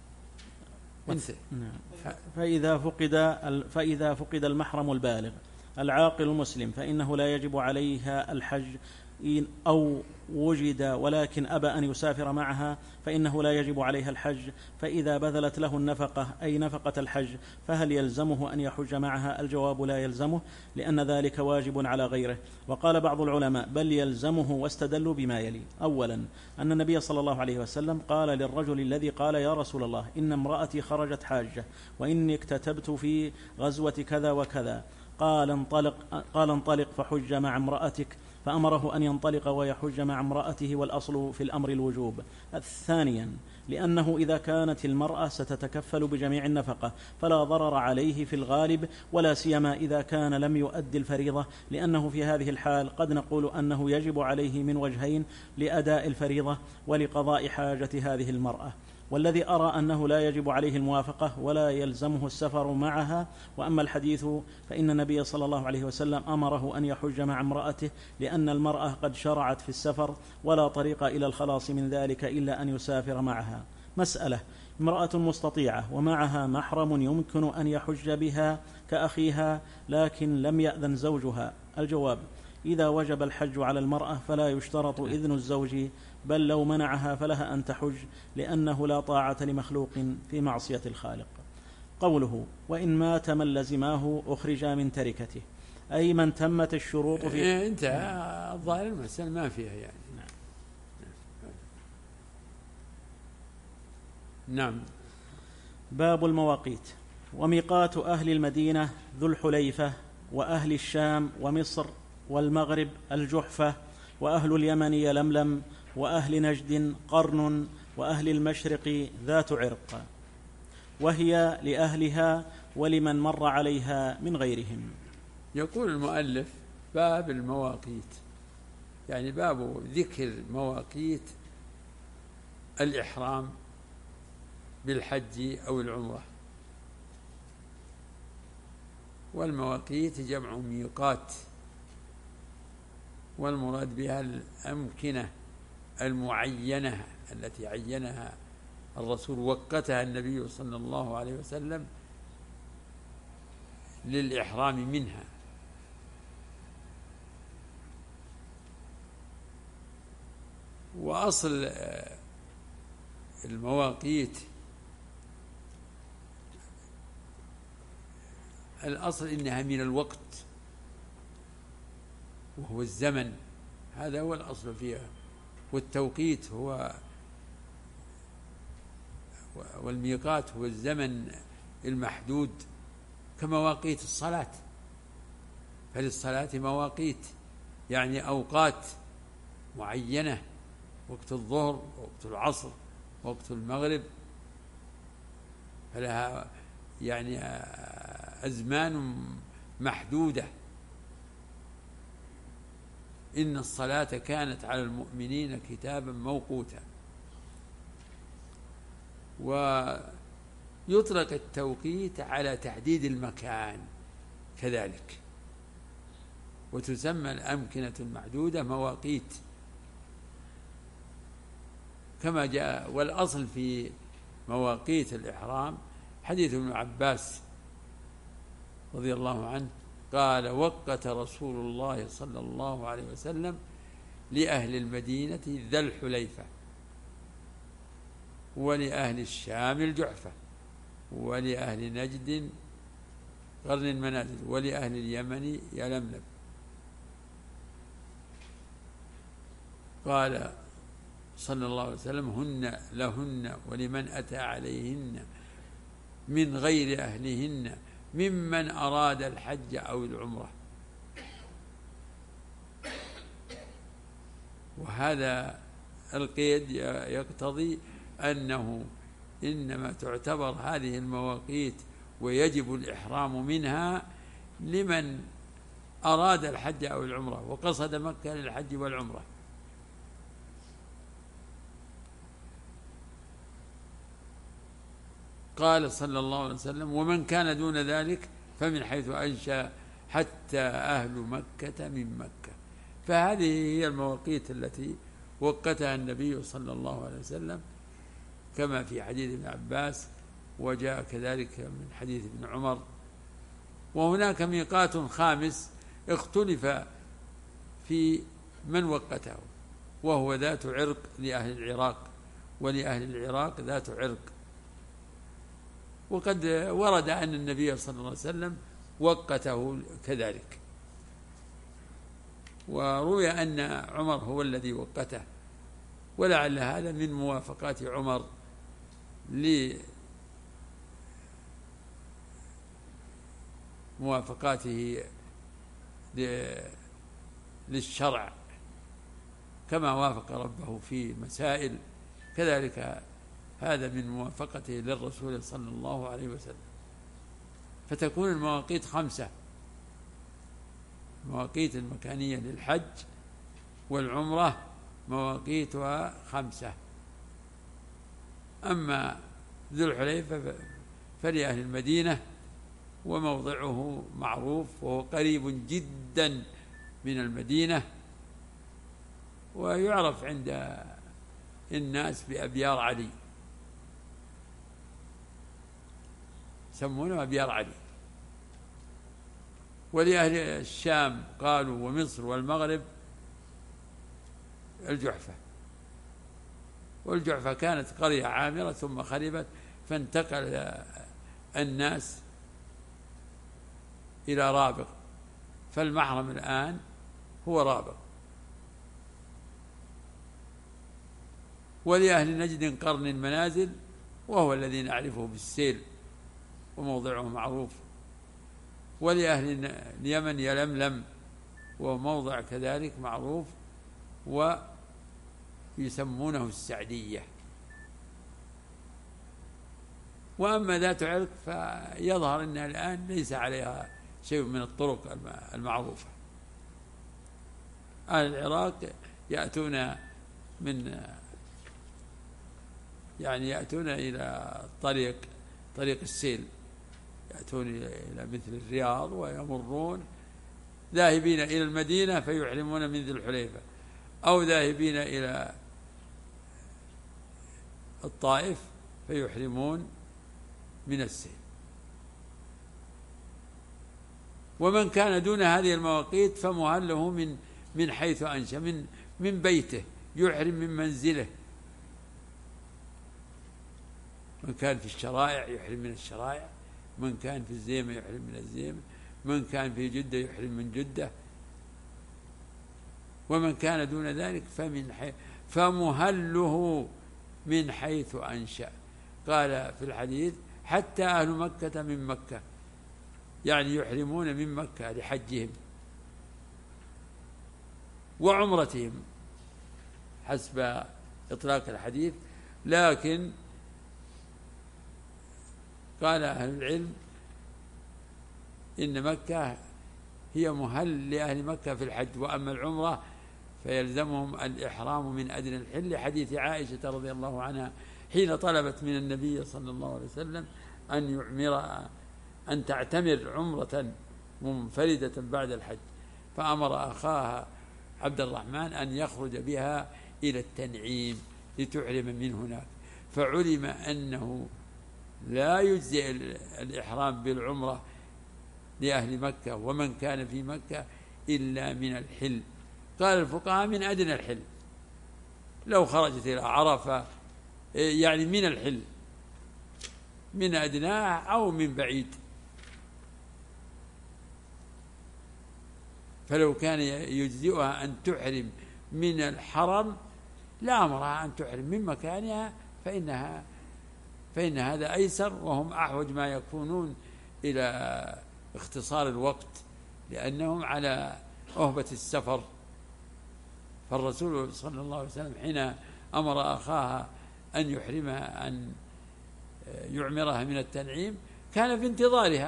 فإذا فقد فإذا فقد المحرم البالغ العاقل المسلم فإنه لا يجب عليها الحج، أو وجد ولكن أبى أن يسافر معها فإنه لا يجب عليها الحج. فإذا بذلت له النفقة أي نفقة الحج فهل يلزمه أن يحج معها؟ الجواب لا يلزمه، لأن ذلك واجب على غيره. وقال بعض العلماء بل يلزمه، واستدلوا بما يلي: أولا أن النبي صلى الله عليه وسلم قال للرجل الذي قال يا رسول الله إن امرأتي خرجت حاجة وإني اكتتبت في غزوة كذا وكذا، قال انطلق, قال انطلق فحج مع امرأتك، فأمره أن ينطلق ويحج مع امرأته، والأصل في الأمر الوجوب. ثانيا لأنه إذا كانت المرأة ستتكفل بجميع النفقة فلا ضرر عليه في الغالب، ولا سيما إذا كان لم يؤدي الفريضة، لأنه في هذه الحال قد نقول أنه يجب عليه من وجهين: لأداء الفريضة ولقضاء حاجة هذه المرأة. والذي أرى أنه لا يجب عليه الموافقة ولا يلزمه السفر معها. وأما الحديث فإن النبي صلى الله عليه وسلم أمره أن يحج مع امرأته، لأن المرأة قد شرعت في السفر ولا طريق إلى الخلاص من ذلك إلا أن يسافر معها. مسألة: امرأة مستطيعة ومعها محرم يمكن أن يحج بها كأخيها لكن لم يأذن زوجها. الجواب: إذا وجب الحج على المرأة فلا يشترط إذن الزوج، بل لو منعها فلها أن تحج، لأنه لا طاعة لمخلوق في معصية الخالق. قوله وإن مات من لزماه أخرج من تركته، أي من تمت الشروط في إيه انت الظاهر المسألة ما فيها يعني. نعم. نعم. باب المواقيت. وميقات أهل المدينة ذو الحليفة، وأهل الشام ومصر والمغرب الجحفة، وأهل اليمن يلملم، وأهل نجد قرن، وأهل المشرق ذات عرق، وهي لأهلها ولمن مر عليها من غيرهم. يقول المؤلف باب المواقيت، يعني باب ذكر مواقيت الإحرام بالحج أو العمرة. والمواقيت جمع ميقات، والمراد بها الأمكنة المعينة التي عينها الرسول، وقتها النبي صلى الله عليه وسلم للإحرام منها. وأصل المواقيت الأصل إنها من الوقت، وهو الزمن، هذا هو الأصل فيها. والتوقيت هو والميقات هو الزمن المحدود، كمواقيت الصلاة، فللصلاة مواقيت يعني أوقات معينة: وقت الظهر، وقت العصر، وقت المغرب، فلها يعني أزمان محدودة. إن الصلاة كانت على المؤمنين كتابا موقوتا. ويطلق التوقيت على تحديد المكان كذلك، وتسمى الأمكنة المحدودة مواقيت كما جاء. والأصل في مواقيت الإحرام حديث ابن عباس رضي الله عنه قال: وقت رسول الله صلى الله عليه وسلم لأهل المدينة ذا الحليفة، ولأهل الشام الجحفة، ولأهل نجد قرن المنازل، ولأهل اليمن يلملم. قال صلى الله عليه وسلم: هن لهن ولمن أتى عليهن من غير أهلهن ممن أراد الحج أو العمرة. وهذا القيد يقتضي أنه إنما تعتبر هذه المواقيت ويجب الإحرام منها لمن أراد الحج أو العمرة وقصد مكة للحج والعمرة. قال صلى الله عليه وسلم: ومن كان دون ذلك فمن حيث أنشأ حتى أهل مكة من مكة. فهذه هي المواقيت التي وقتها النبي صلى الله عليه وسلم، كما في حديث ابن عباس، وجاء كذلك من حديث ابن عمر. وهناك ميقات خامس اختلف في من وقته، وهو ذات عرق لأهل العراق، ولأهل العراق ذات عرق. وقد ورد أن النبي صلى الله عليه وسلم وقته كذلك، وروي أن عمر هو الذي وقته، ولعل هذا من موافقات عمر لموافقاته للشرع كما وافق ربه في مسائل، كذلك هذا من موافقته للرسول صلى الله عليه وسلم. فتكون المواقيت خمسة: مواقيت المكانية للحج والعمرة مواقيتها خمسة. أما ذو الحليفة فلأهل المدينة، وموضعه معروف، وهو قريب جدا من المدينة، ويعرف عند الناس بأبيار علي، يسمونه أبيار علي. ولأهل الشام قالوا ومصر والمغرب الجحفة. والجحفة كانت قرية عامرة ثم خربت، فانتقل الناس إلى رابغ، فالمحرم الآن هو رابغ. ولأهل نجد قرن المنازل، وهو الذي نعرفه بالسيل، وموضعه معروف. ولأهل اليمن يلملم، وموضع كذلك معروف، ويسمونه السعدية. وأما ذات عرق فيظهر أنها الآن ليس عليها شيء من الطرق المعروفة. أهل العراق يأتون من يعني يأتون إلى طريق طريق السيل، يأتون إلى مثل الرياض ويمرون ذاهبين إلى المدينة فيحرمون من ذي الحليفة، أو ذاهبين إلى الطائف فيحرمون من السيل. ومن كان دون هذه المواقيت فمهله من من حيث أنشأ، من من بيته، يحرم من منزله. من كان في الشرائع يحرم من الشرائع، من كان في الزيمة يحرم من الزيمة، من كان في جدة يحرم من جدة. ومن كان دون ذلك فمن حيث فمهله من حيث أنشأ. قال في الحديث: حتى أهل مكة من مكة، يعني يحرمون من مكة لحجهم وعمرتهم حسب إطلاق الحديث. لكن قال أهل العلم إن مكة هي مهل لأهل مكة في الحج، وأما العمرة فيلزمهم الإحرام من أدنى الحل، حديث عائشة رضي الله عنها حين طلبت من النبي صلى الله عليه وسلم أن يعمر أن تعتمر عمرة منفردة بعد الحج، فأمر أخاها عبد الرحمن أن يخرج بها إلى التنعيم لتحرم من هناك. فعلم أنه لا يجزئ الإحرام بالعمرة لأهل مكة ومن كان في مكة إلا من الحل. قال الفقهاء من أدنى الحل، لو خرجت إلى عرفة يعني من الحل، من أدناه أو من بعيد. فلو كان يجزئها أن تحرم من الحرم لأمرها أن تحرم من مكانها، فإنها فإن هذا أيسر، وهم أحوج ما يكونون إلى اختصار الوقت لأنهم على أهبة السفر. فالرسول صلى الله عليه وسلم حين أمر أخاها أن يحرمها أن يعمرها من التنعيم كان في انتظارها،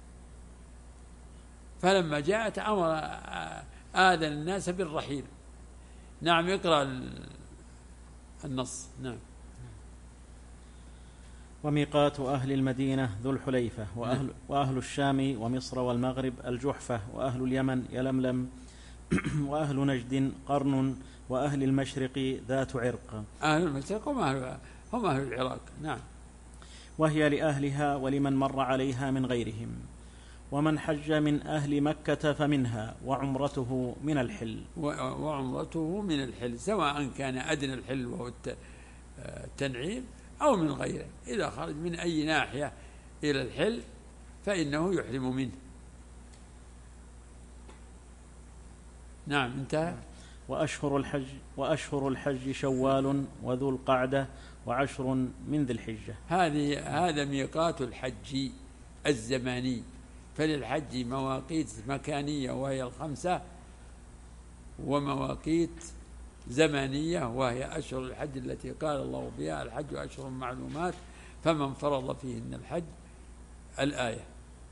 فلما جاءت أمر آذن الناس بالرحيل. نعم، اقرأ النص. نعم. وميقات أهل المدينة ذو الحليفة، وأهل, وأهل الشام ومصر والمغرب الجحفة، وأهل اليمن يلملم، وأهل نجد قرن، وأهل المشرق ذات عرق. أهل المشرق هم أهل, هم أهل العراق. نعم. وهي لأهلها ولمن مر عليها من غيرهم. ومن حج من أهل مكة فمنها، وعمرته من الحل. وعمرته من الحل سواء كان أدنى الحل وهو التنعيم أو من غيره، إذا خرج من أي ناحية إلى الحل فإنه يحرم منه. نعم، انتهى. وأشهر الحج وأشهر الحج شوال وذو القعدة وعشر من ذي الحجة. هذه هذا ميقات الحج الزماني. فللحج مواقيت مكانية وهي الخمسة، ومواقيت زمانية وهي أشهر الحج التي قال الله بها الحج أشهر معلومات فمن فرض فيهن الحج الآية.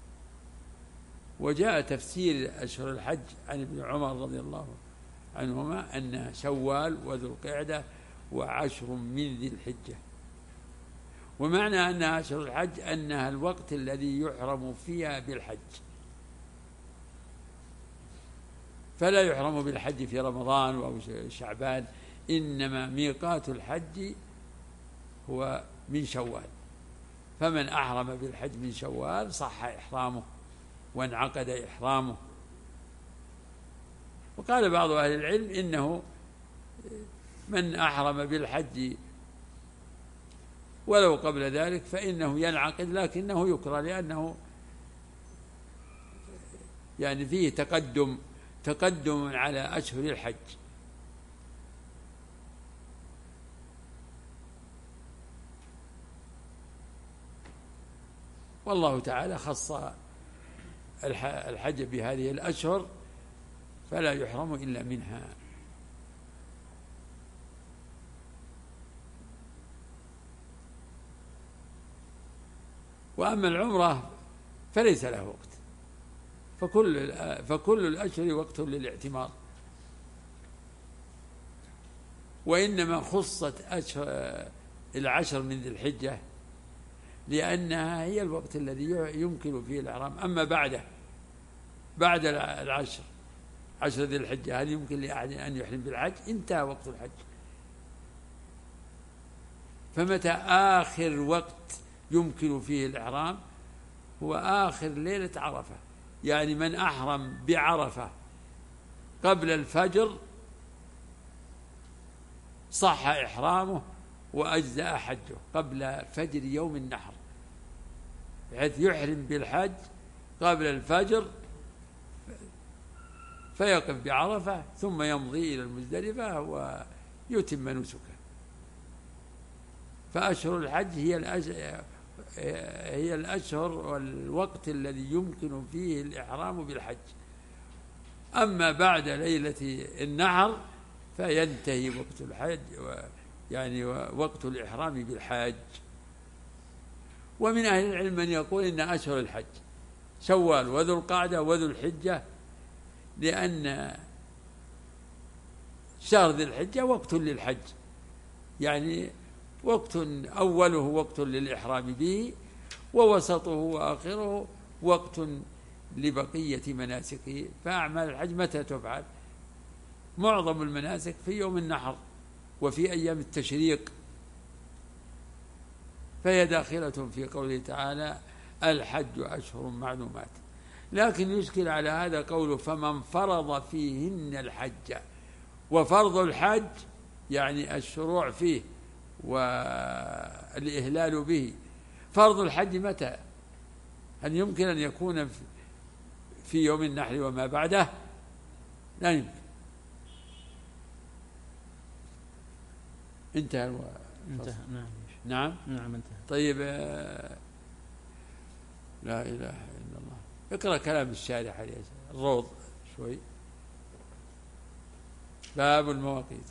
وجاء تفسير أشهر الحج عن ابن عمر رضي الله عنهما أنها شوال وذو القعدة وعشر من ذي الحجة. ومعنى أنها أشهر الحج أنها الوقت الذي يحرم فيها بالحج، فلا يحرم بالحج في رمضان أو شعبان، إنما ميقات الحج هو من شوال. فمن أحرم بالحج من شوال صح إحرامه وانعقد إحرامه. وقال بعض أهل العلم إنه من أحرم بالحج ولو قبل ذلك فإنه ينعقد، لكنه يكره لأنه يعني فيه تقدم تقدم على أشهر الحج. والله تعالى خص الحج بهذه الأشهر فلا يحرم إلا منها. وأما العمرة فليس له وقت، فكل فكل الأشهر وقت للاعتمار، وإنما خصت أشهر العشر من ذي الحجة لأنها هي الوقت الذي يمكن فيه الإحرام. أما بعده بعد العشر عشر ذي الحجة هل يمكن لأحد أن يحرم بالحج؟ انتهى وقت الحج. فمتى آخر وقت يمكن فيه الإحرام هو آخر ليلة عرفة، يعني من أحرم بعرفة قبل الفجر صح إحرامه وأجزأ حجه قبل فجر يوم النحر، بحيث يحرم بالحج قبل الفجر فيقف بعرفة ثم يمضي إلى المزدلفة ويتم نسكه. فأشهر الحج هي الأشهر هي الأشهر والوقت الذي يمكن فيه الإحرام بالحج. أما بعد ليلة النحر فينتهي وقت الحج، يعني وقت الإحرام بالحج. ومن أهل العلم من يقول إن أشهر الحج شوال وذو القعدة وذو الحجة، لأن شهر ذي الحجة وقت للحج، يعني وقت أوله وقت للإحرام به، ووسطه وآخره وقت لبقية مناسكه. فأعمال الحج متى تفعل؟ معظم المناسك في يوم النحر وفي أيام التشريق، فهي داخلة في قوله تعالى الحج أشهر معلومات. لكن يشكل على هذا قوله فمن فرض فيهن الحج، وفرض الحج يعني الشروع فيه والإهلال به. فرض الحج متى؟ هل يمكن أن يكون في يوم النحر وما بعده؟ لا يمكن. انتهى انتهى. نعم نعم نعم انتهى. طيب، لا إله إلا الله. اقرأ كلام الشارح عليه الروض شوي. باب المواقيت.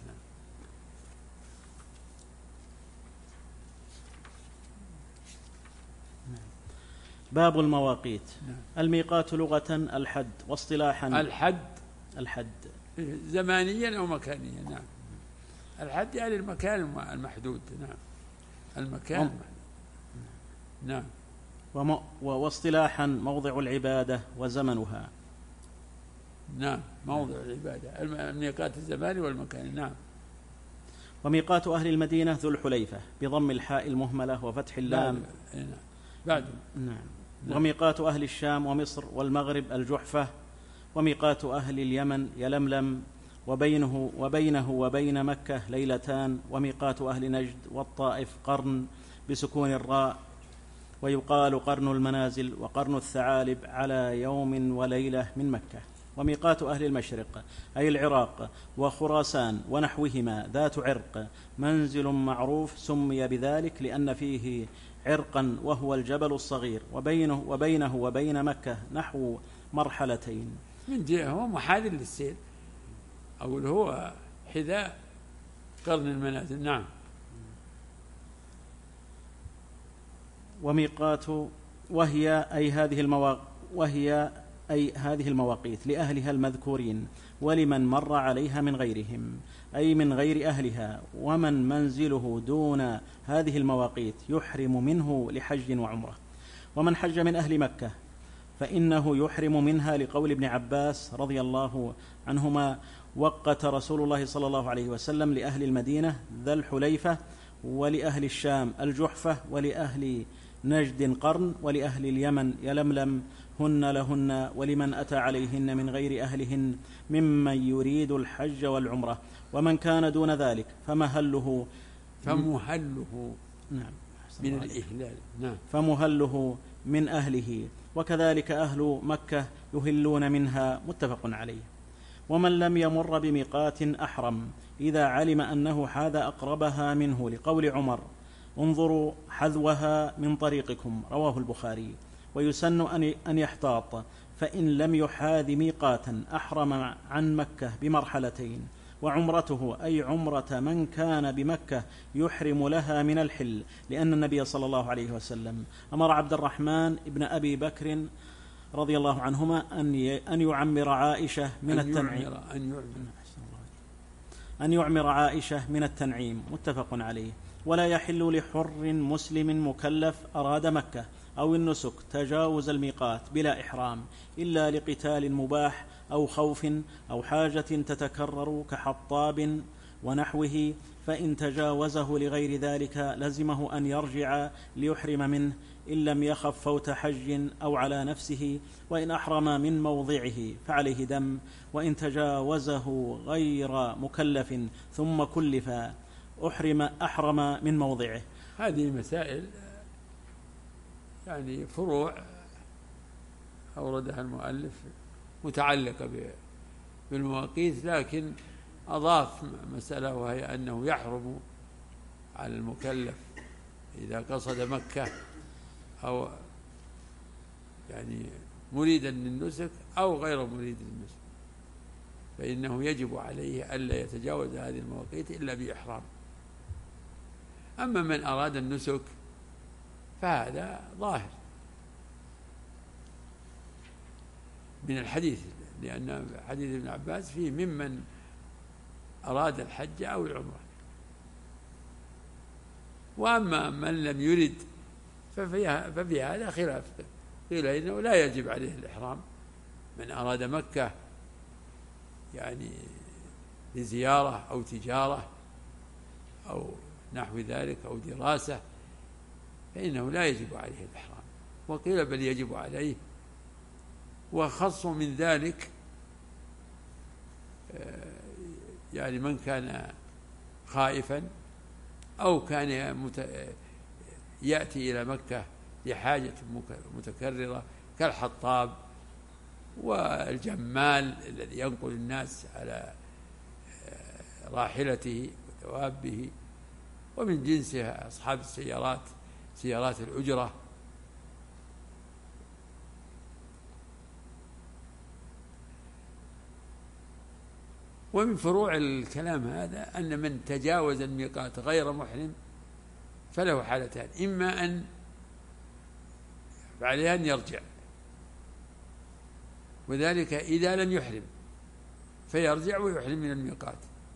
باب المواقيت. نعم. الميقات لغة الحد، واصطلاحا الحد الحد زمانيا أو مكانيا. نعم. الحد يعني المكان المحدود. نعم. المكان المحدود. نعم. واصطلاحا موضع العبادة وزمنها. نعم. موضع العبادة، الميقات الزماني والمكاني. نعم. وميقات أهل المدينة ذو الحليفة بضم الحاء المهملة وفتح اللام. نعم. بعد. نعم. نعم. وميقات أهل الشام ومصر والمغرب الجحفة. وميقات أهل اليمن يلملم وبينه وبينه وبين مكة ليلتان. وميقات أهل نجد والطائف قرن بسكون الراء، ويقال قرن المنازل وقرن الثعالب على يوم وليلة من مكة. وميقات أهل المشرق أي العراق وخراسان ونحوهما ذات عرق منزل معروف سمي بذلك لأن فيه عرقا وهو الجبل الصغير، وبينه وبينه وبين مكة نحو مرحلتين. من جهة هو محاذ للسير، أو هو حذاء قرن المنازل. نعم. وميقات وهي أي هذه المواقيت وهي أي هذه المواقيت لأهلها المذكورين ولمن مر عليها من غيرهم، أي من غير أهلها. ومن منزله دون هذه المواقيت يحرم منه لحج وعمرة. ومن حج من أهل مكة فإنه يحرم منها لقول ابن عباس رضي الله عنهما: وقت رسول الله صلى الله عليه وسلم لأهل المدينة ذا الحليفة، ولأهل الشام الجحفة، ولأهل نجد قرن، ولأهل اليمن يلملم، هن لهن ولمن أتى عليهن من غير أهلهن ممن يريد الحج والعمرة. ومن كان دون ذلك فمهله فمهله نعم من الإهلال. نعم. فمهله من أهله، وكذلك أهل مكة يهلون منها، متفق عليه. ومن لم يمر بميقات أحرم إذا علم أنه حاذ أقربها منه لقول عمر: انظروا حذوها من طريقكم، رواه البخاري. ويسن أن يحتاط، فإن لم يحاذ ميقاتا أحرم عن مكة بمرحلتين. وعمرته أي عمرة من كان بمكة يحرم لها من الحل، لأن النبي صلى الله عليه وسلم أمر عبد الرحمن ابن أبي بكر رضي الله عنهما أن يعمر عائشة من التنعيم أن يعمر عائشة من التنعيم، متفق عليه. ولا يحل لحر مسلم مكلف أراد مكة أو النسك تجاوز الميقات بلا إحرام إلا لقتال مباح أو خوف أو حاجة تتكرر كحطاب ونحوه، فإن تجاوزه لغير ذلك لزمه أن يرجع ليحرم منه إن لم يخف فوت حج أو على نفسه. وإن أحرم من موضعه فعليه دم، وإن تجاوزه غير مكلف ثم كلف أحرم أحرم من موضعه. هذه مسائل يعني فروع أوردها المؤلف متعلقة بالمواقيت، لكن أضاف مسألة وهي أنه يحرم على المكلف إذا قصد مكة أو يعني مريدا للنسك أو غير مريد للنسك، فإنه يجب عليه ألا يتجاوز هذه المواقيت إلا بإحرام. أما من أراد النسك فهذا ظاهر من الحديث، لأن حديث ابن عباس فيه ممن أراد الحج أو العمرة. وأما من لم يرد ففي هذا خلاف، قيل إنه لا يجب عليه الإحرام. من أراد مكة يعني لزيارة أو تجارة أو نحو ذلك أو دراسة فإنه لا يجب عليه الإحرام. وقيل بل يجب عليه وخص من ذلك يعني من كان خائفا أو كان يأتي إلى مكة لحاجة متكررة كالحطاب والجمال الذي ينقل الناس على راحلته ودوابه، ومن جنسها أصحاب السيارات سيارات الأجرة. ومن فروع الكلام هذا أن من تجاوز الميقات غير محرم فله حالتان: إما أن عليه أن يرجع، وذلك إذا لم يحرم فيرجع ويحرم من الميقات،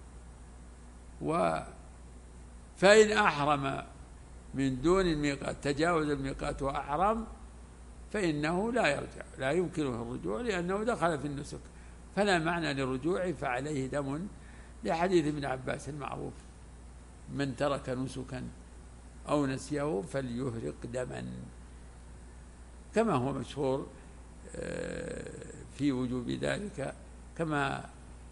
و فإن أحرم من دون الميقات تجاوز الميقات وأحرم فإنه لا يرجع، لا يمكنه الرجوع لأنه دخل في النسك، فلا معنى للرجوع فعليه دم، لحديث ابن عباس المعروف: من ترك نسكا أو نسيه فليهرق دما، كما هو مشهور في وجوب ذلك، كما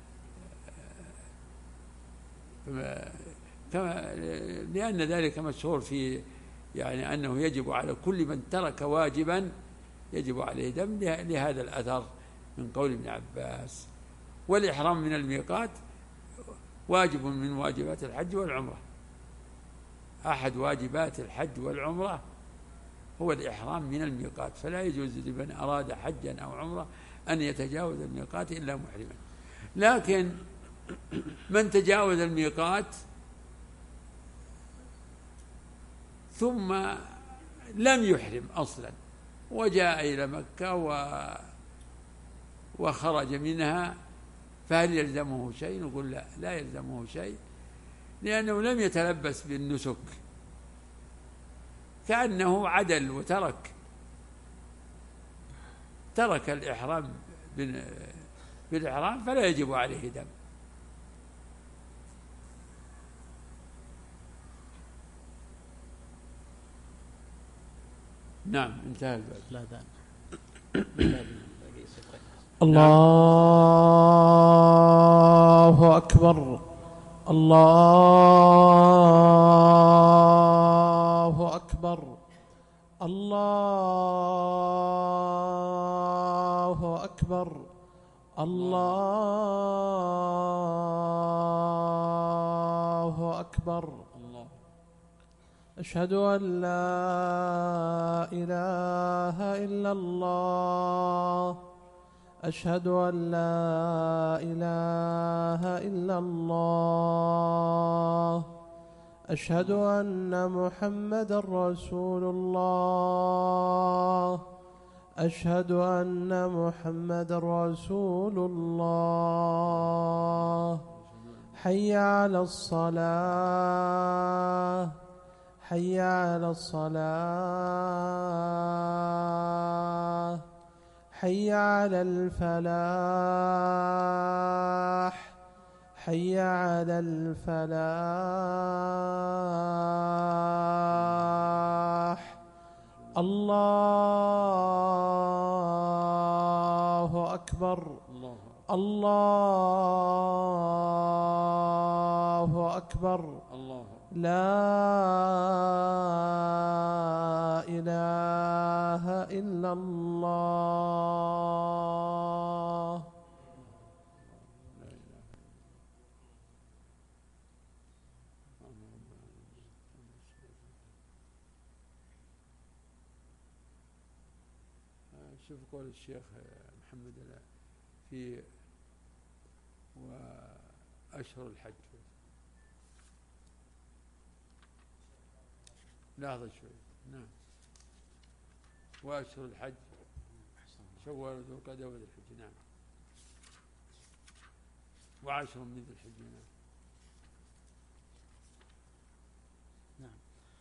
كما لأن ذلك مشهور في يعني أنه يجب على كل من ترك واجبا يجب عليه دم، لهذا الأثر من قول ابن عباس. والإحرام من الميقات واجب من واجبات الحج والعمرة، أحد واجبات الحج والعمرة هو الإحرام من الميقات، فلا يجوز لمن أراد حجا أو عمرة أن يتجاوز الميقات إلا محرما. لكن من تجاوز الميقات ثم لم يحرم أصلا وجاء إلى مكة و وخرج منها، فهل يلزمه شيء؟ نقول لا، لا يلزمه شيء، لأنه لم يتلبس بالنسك، كأنه عدل وترك ترك الإحرام بالإحرام، فلا يجب عليه دم. نعم، انتهى الباب. لا دان. الله أكبر، الله أكبر، الله أكبر، الله أكبر. أشهد أن لا إله إلا الله، أشهد أن لا إله إلا الله، أشهد أن محمدا رسول الله، أشهد أن محمدا رسول الله. حي على الصلاة، حي على الصلاة، حي على الفلاح، حي على الفلاح. الله أكبر، الله أكبر، لا إله إلا الله. شوف قول الشيخ محمد في وأشهر الحج، لحظة شوي. نعم، وأشهر الحج شوال وذو القعدة وذو الحج. نعم، وعشر من ذي الحج. نعم. نعم.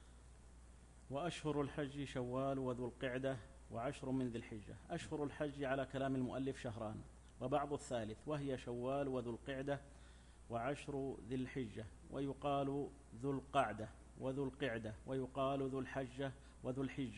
وأشهر الحج شوال وذو القعدة وعشر من ذي الحجة. أشهر الحج على كلام المؤلف شهران، وبعض الثالث، وهي شوال وذو القعدة وعشر ذي الحجة، ويقال ذو القعدة وذو القعدة، ويقال ذو الحجة وذو الحجة،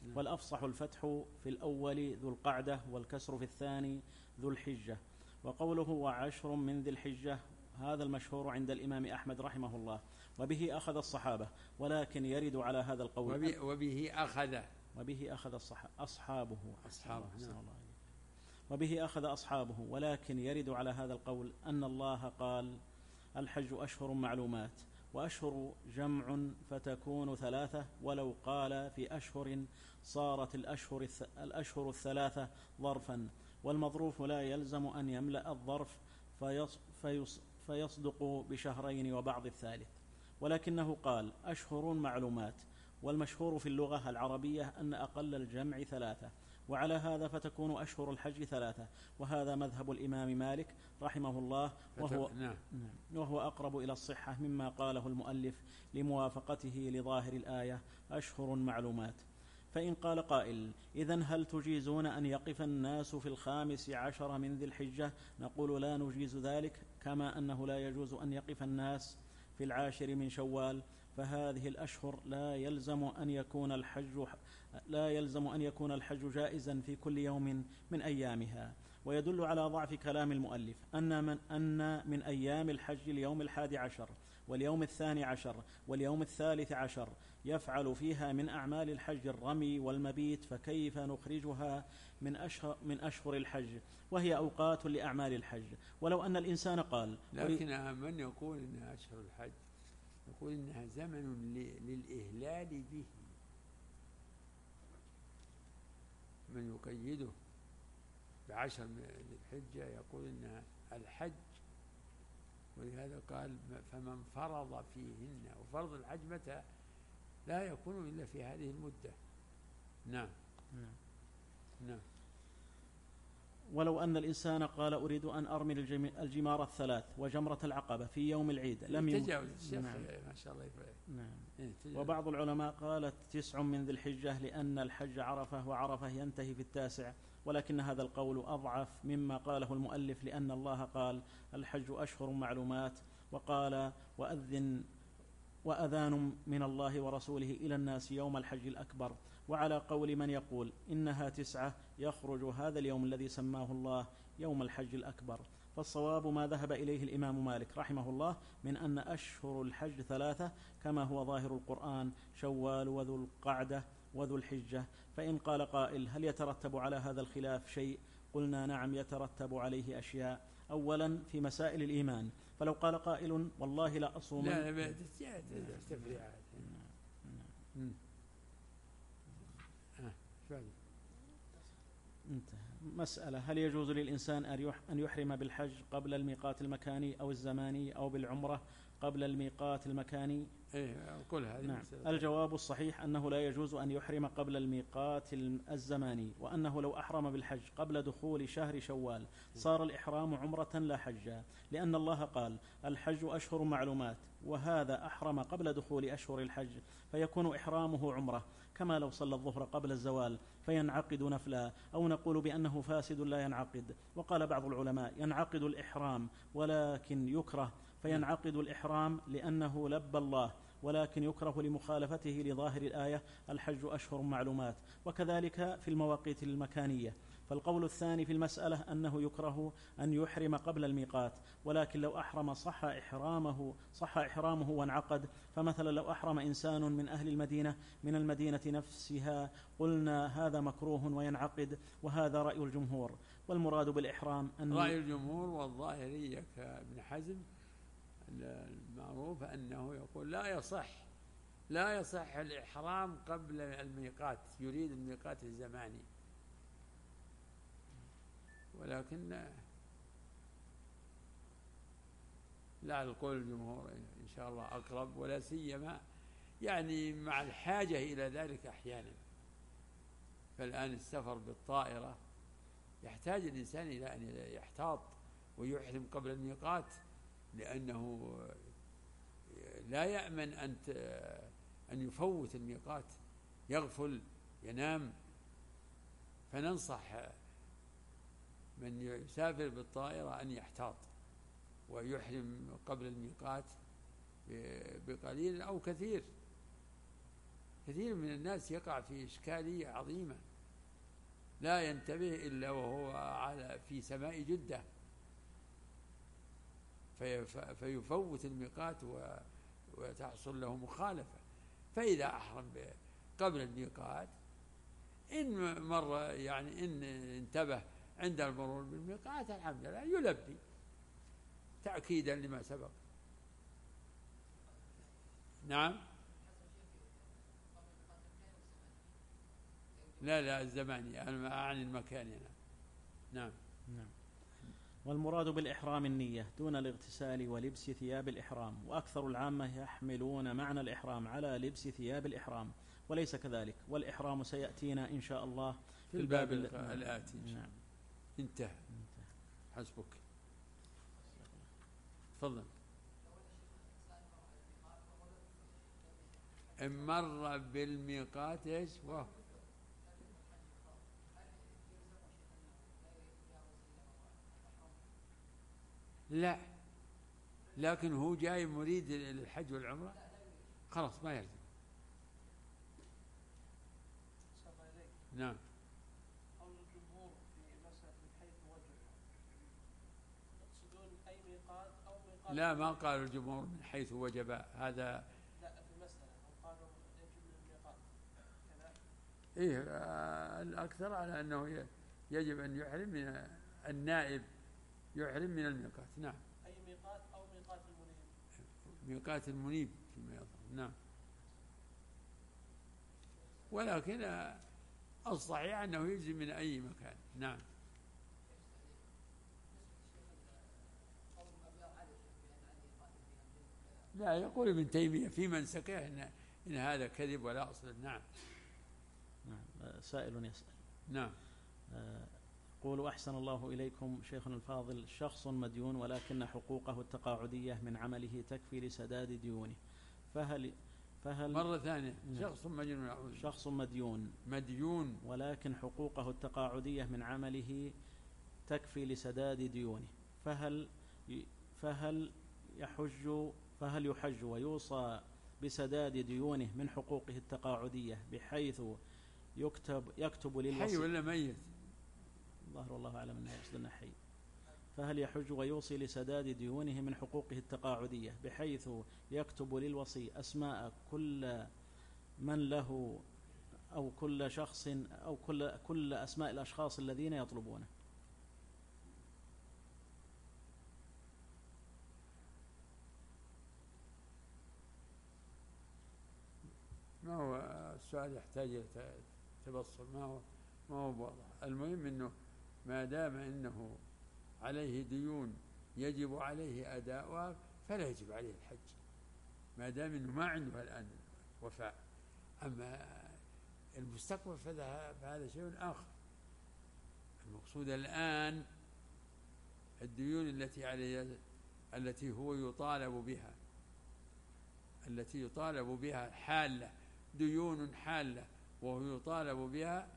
والأفصح الفتح في الأول ذو القعدة والكسر في الثاني ذو الحجة. وقوله وعشر من ذي الحجة هذا المشهور عند الإمام أحمد رحمه الله، وبه أخذ الصحابة، ولكن يرد على هذا القول وبه, وبه أخذ وبه أخذ الصح... أصحابه أصحابه نعم. وبه أخذ أصحابه، ولكن يرد على هذا القول أن الله قال الحج أشهر معلومات، وأشهر جمع فتكون ثلاثة، ولو قال في أشهر صارت الأشهر, الث... الأشهر الثلاثة ظرفا، والمظروف لا يلزم أن يملأ الظرف فيص... فيص... فيصدق بشهرين وبعض الثالث، ولكنه قال أشهر معلومات. والمشهور في اللغة العربية أن أقل الجمع ثلاثة، وعلى هذا فتكون أشهر الحج ثلاثة، وهذا مذهب الإمام مالك رحمه الله، وهو, وهو أقرب إلى الصحة مما قاله المؤلف لموافقته لظاهر الآية أشهر معلومات. فإن قال قائل إذن هل تجيزون أن يقف الناس في الخامس عشر من ذي الحجة؟ نقول لا نجيز ذلك، كما أنه لا يجوز أن يقف الناس في العاشر من شوال، فهذه الأشهر لا يلزم أن يكون الحج لا يلزم أن يكون الحج جائزا في كل يوم من أيامها. ويدل على ضعف كلام المؤلف أن من, أن من أيام الحج اليوم الحادي عشر واليوم الثاني عشر واليوم الثالث عشر يفعل فيها من أعمال الحج الرمي والمبيت، فكيف نخرجها من أشهر, من أشهر الحج وهي أوقات لأعمال الحج؟ ولو أن الإنسان قال لكن من يقول إنها أشهر الحج يقول إنها زمن للإهلال به، من يقيده بعشر من الحجة يقول إنها الحج، ولهذا قال فمن فرض فيهن، وفرض الحج متى؟ لا يكون إلا في هذه المدة. نعم نعم, نعم. ولو أن الإنسان قال أريد أن أرمي الجمار الثلاث وجمرة العقبة في يوم العيد لم يتجاوز الشيخ نعم. ما شاء الله يفعل. نعم. وبعض العلماء قالت تسع من ذي الحجة لأن الحج عرفة، وعرفة ينتهي في التاسع، ولكن هذا القول أضعف مما قاله المؤلف، لأن الله قال الحج أشهر معلومات، وقال وأذن وأذان من الله ورسوله إلى الناس يوم الحج الأكبر. وعلى قول من يقول إنها تسعة يخرج هذا اليوم الذي سماه الله يوم الحج الأكبر. فالصواب ما ذهب إليه الإمام مالك رحمه الله من أن أشهر الحج ثلاثة، كما هو ظاهر القرآن شوال وذو القعدة وذو الحجة. فإن قال قائل هل يترتب على هذا الخلاف شيء؟ قلنا نعم يترتب عليه أشياء. أولا في مسائل الإيمان، فلو قال قائل والله لا أصوم لا لا تفريعات. انتهى. مسألة هل يجوز للإنسان أن يحرم بالحج قبل الميقات المكاني أو الزماني، أو بالعمرة قبل الميقات المكاني؟ إيه كل هذه نعم. الجواب الصحيح أنه لا يجوز أن يحرم قبل الميقات الزماني، وأنه لو أحرم بالحج قبل دخول شهر شوال صار الإحرام عمرة لا حجا، لأن الله قال الحج أشهر معلومات، وهذا أحرم قبل دخول أشهر الحج فيكون إحرامه عمرة، كما لو صلى الظهر قبل الزوال فينعقد نفلا، أو نقول بأنه فاسد لا ينعقد. وقال بعض العلماء ينعقد الإحرام ولكن يكره، فينعقد الإحرام لأنه لبى الله، ولكن يكره لمخالفته لظاهر الآية الحج أشهر معلومات. وكذلك في المواقيت المكانية. فالقول الثاني في المسألة أنه يكره أن يحرم قبل الميقات، ولكن لو أحرم صح إحرامه صح إحرامه وانعقد. فمثلا لو أحرم إنسان من أهل المدينة من المدينة نفسها قلنا هذا مكروه وينعقد، وهذا رأي الجمهور. والمراد بالإحرام أن رأي الجمهور والظاهرية كابن حزم المعروف أنه يقول لا يصح لا يصح الإحرام قبل الميقات، يريد الميقات الزماني، ولكن لا القول الجمهور إن شاء الله أقرب، ولا سيما يعني مع الحاجة إلى ذلك أحيانا. فالآن السفر بالطائرة يحتاج الإنسان إلى أن يحتاط ويحرم قبل الميقات، لأنه لا يأمن أن أن يفوت الميقات، يغفل ينام. فننصح من يسافر بالطائرة أن يحتاط ويحرم قبل الميقات بقليل أو كثير. كثير من الناس يقع في إشكالية عظيمة، لا ينتبه إلا وهو على في سماء جدة فيفوت الميقات وتحصل له مخالفة. فإذا أحرم قبل الميقات إن مر يعني إن انتبه عند المرور بالميقات الحمد لله يلبي تأكيدا لما سبق. نعم. لا لا الزماني، أنا أعني المكان هنا. نعم. نعم. والمراد بالإحرام النية دون الاغتسال ولبس ثياب الإحرام، وأكثر العامة يحملون معنى الإحرام على لبس ثياب الإحرام، وليس كذلك، والإحرام سيأتينا إن شاء الله في, في الباب الآتي. نعم. انتهى. حسبك. تفضل. إن مر بالميقات إيش وهو لا، لكن هو جاي مريد للحج والعمرة خلاص ما يلزم. نعم. قول الجمهور في مسألة من حيث وجب يقصدون أي ميقات أو ميقات؟ لا ما قال الجمهور من حيث وجب هذا. لا في المسألة هم قالوا يجب من الميقات كذا. إيه الأكثر على أنه يجب أن يحرم من النائب يحرم من الميقات. نعم. أي ميقات أو ميقات المنيب؟ ميقات المنيب فيما يظهر. نعم. ولكن الصحيح أنه يجزي من أي مكان. نعم. لا يقول ابن تيمية في منسكه إن, إن هذا كذب ولا أصل. نعم. نعم. سائل يسأل. نعم. يقول أحسن الله إليكم شيخنا الفاضل، شخص مديون ولكن حقوقه التقاعدية من عمله تكفي لسداد ديونه، فهل فهل مرة ثانية شخص مديون شخص مديون مديون ولكن حقوقه التقاعدية من عمله تكفي لسداد ديونه، فهل فهل يحج فهل يحج ويوصى بسداد ديونه من حقوقه التقاعدية بحيث يكتب يكتب للوصي؟ حي ولا ميت؟ ظاهر والله أعلم أنه يقصد أنه حي. فهل يحج ويوصي لسداد ديونه من حقوقه التقاعدية بحيث يكتب للوصي أسماء كل من له أو كل شخص أو كل كل أسماء الأشخاص الذين يطلبونه؟ ما هو السؤال يحتاج تبصر، ما هو ما هو واضح. المهم أنه ما دام أنه عليه ديون يجب عليه أداؤها فلا يجب عليه الحج، ما دام أنه ما عنده الآن وفاء. أما المستقبل فهذا شيء آخر. المقصود الآن الديون التي عليه التي هو يطالب بها التي يطالب بها حالة، ديون حالة وهو يطالب بها،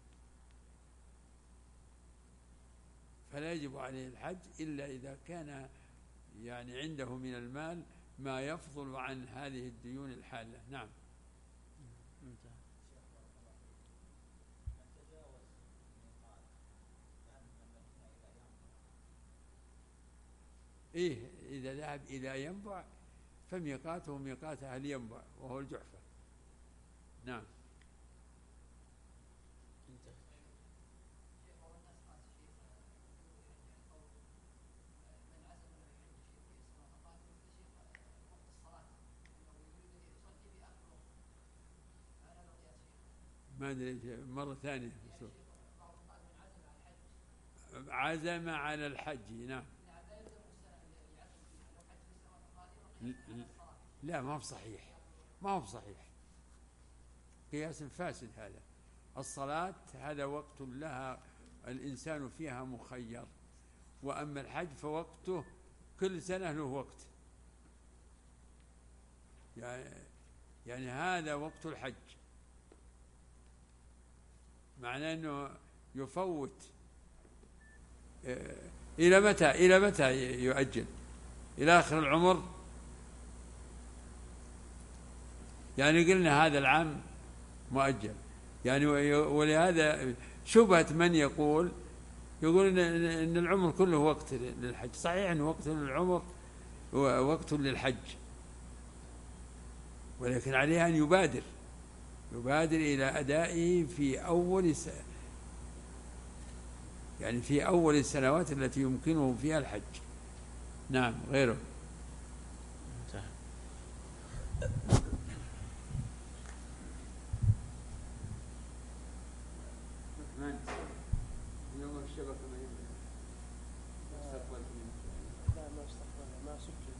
فلا يجب عليه الحج إلا إذا كان يعني عنده من المال ما يفضل عن هذه الديون الحالة. نعم. إيه إذا ذهب إلى ينبع فميقاته ميقات أهل ينبع وهو الجحفة. نعم. ما أدري مرة ثانية. عزم على الحج. نعم. لا ما هو صحيح، ما هو صحيح، قياس فاسد هذا. الصلاة هذا وقت لها الإنسان فيها مخير، وأما الحج فوقته كل سنة له وقت، يعني, يعني هذا وقت الحج، معناه أنه يفوت. إلى متى إلى متى يؤجل؟ إلى آخر العمر. يعني قلنا هذا العام مؤجل يعني. ولهذا شبهة من يقول يقول إن العمر كله وقت للحج. صحيح أنه وقت للعمر ووقت للحج، ولكن عليه أن يبادر يبادر إلى أدائه في أول س... يعني في أول السنوات التي يمكنه فيها الحج. نعم. غيره. لا ما استقبلنا ما سجل.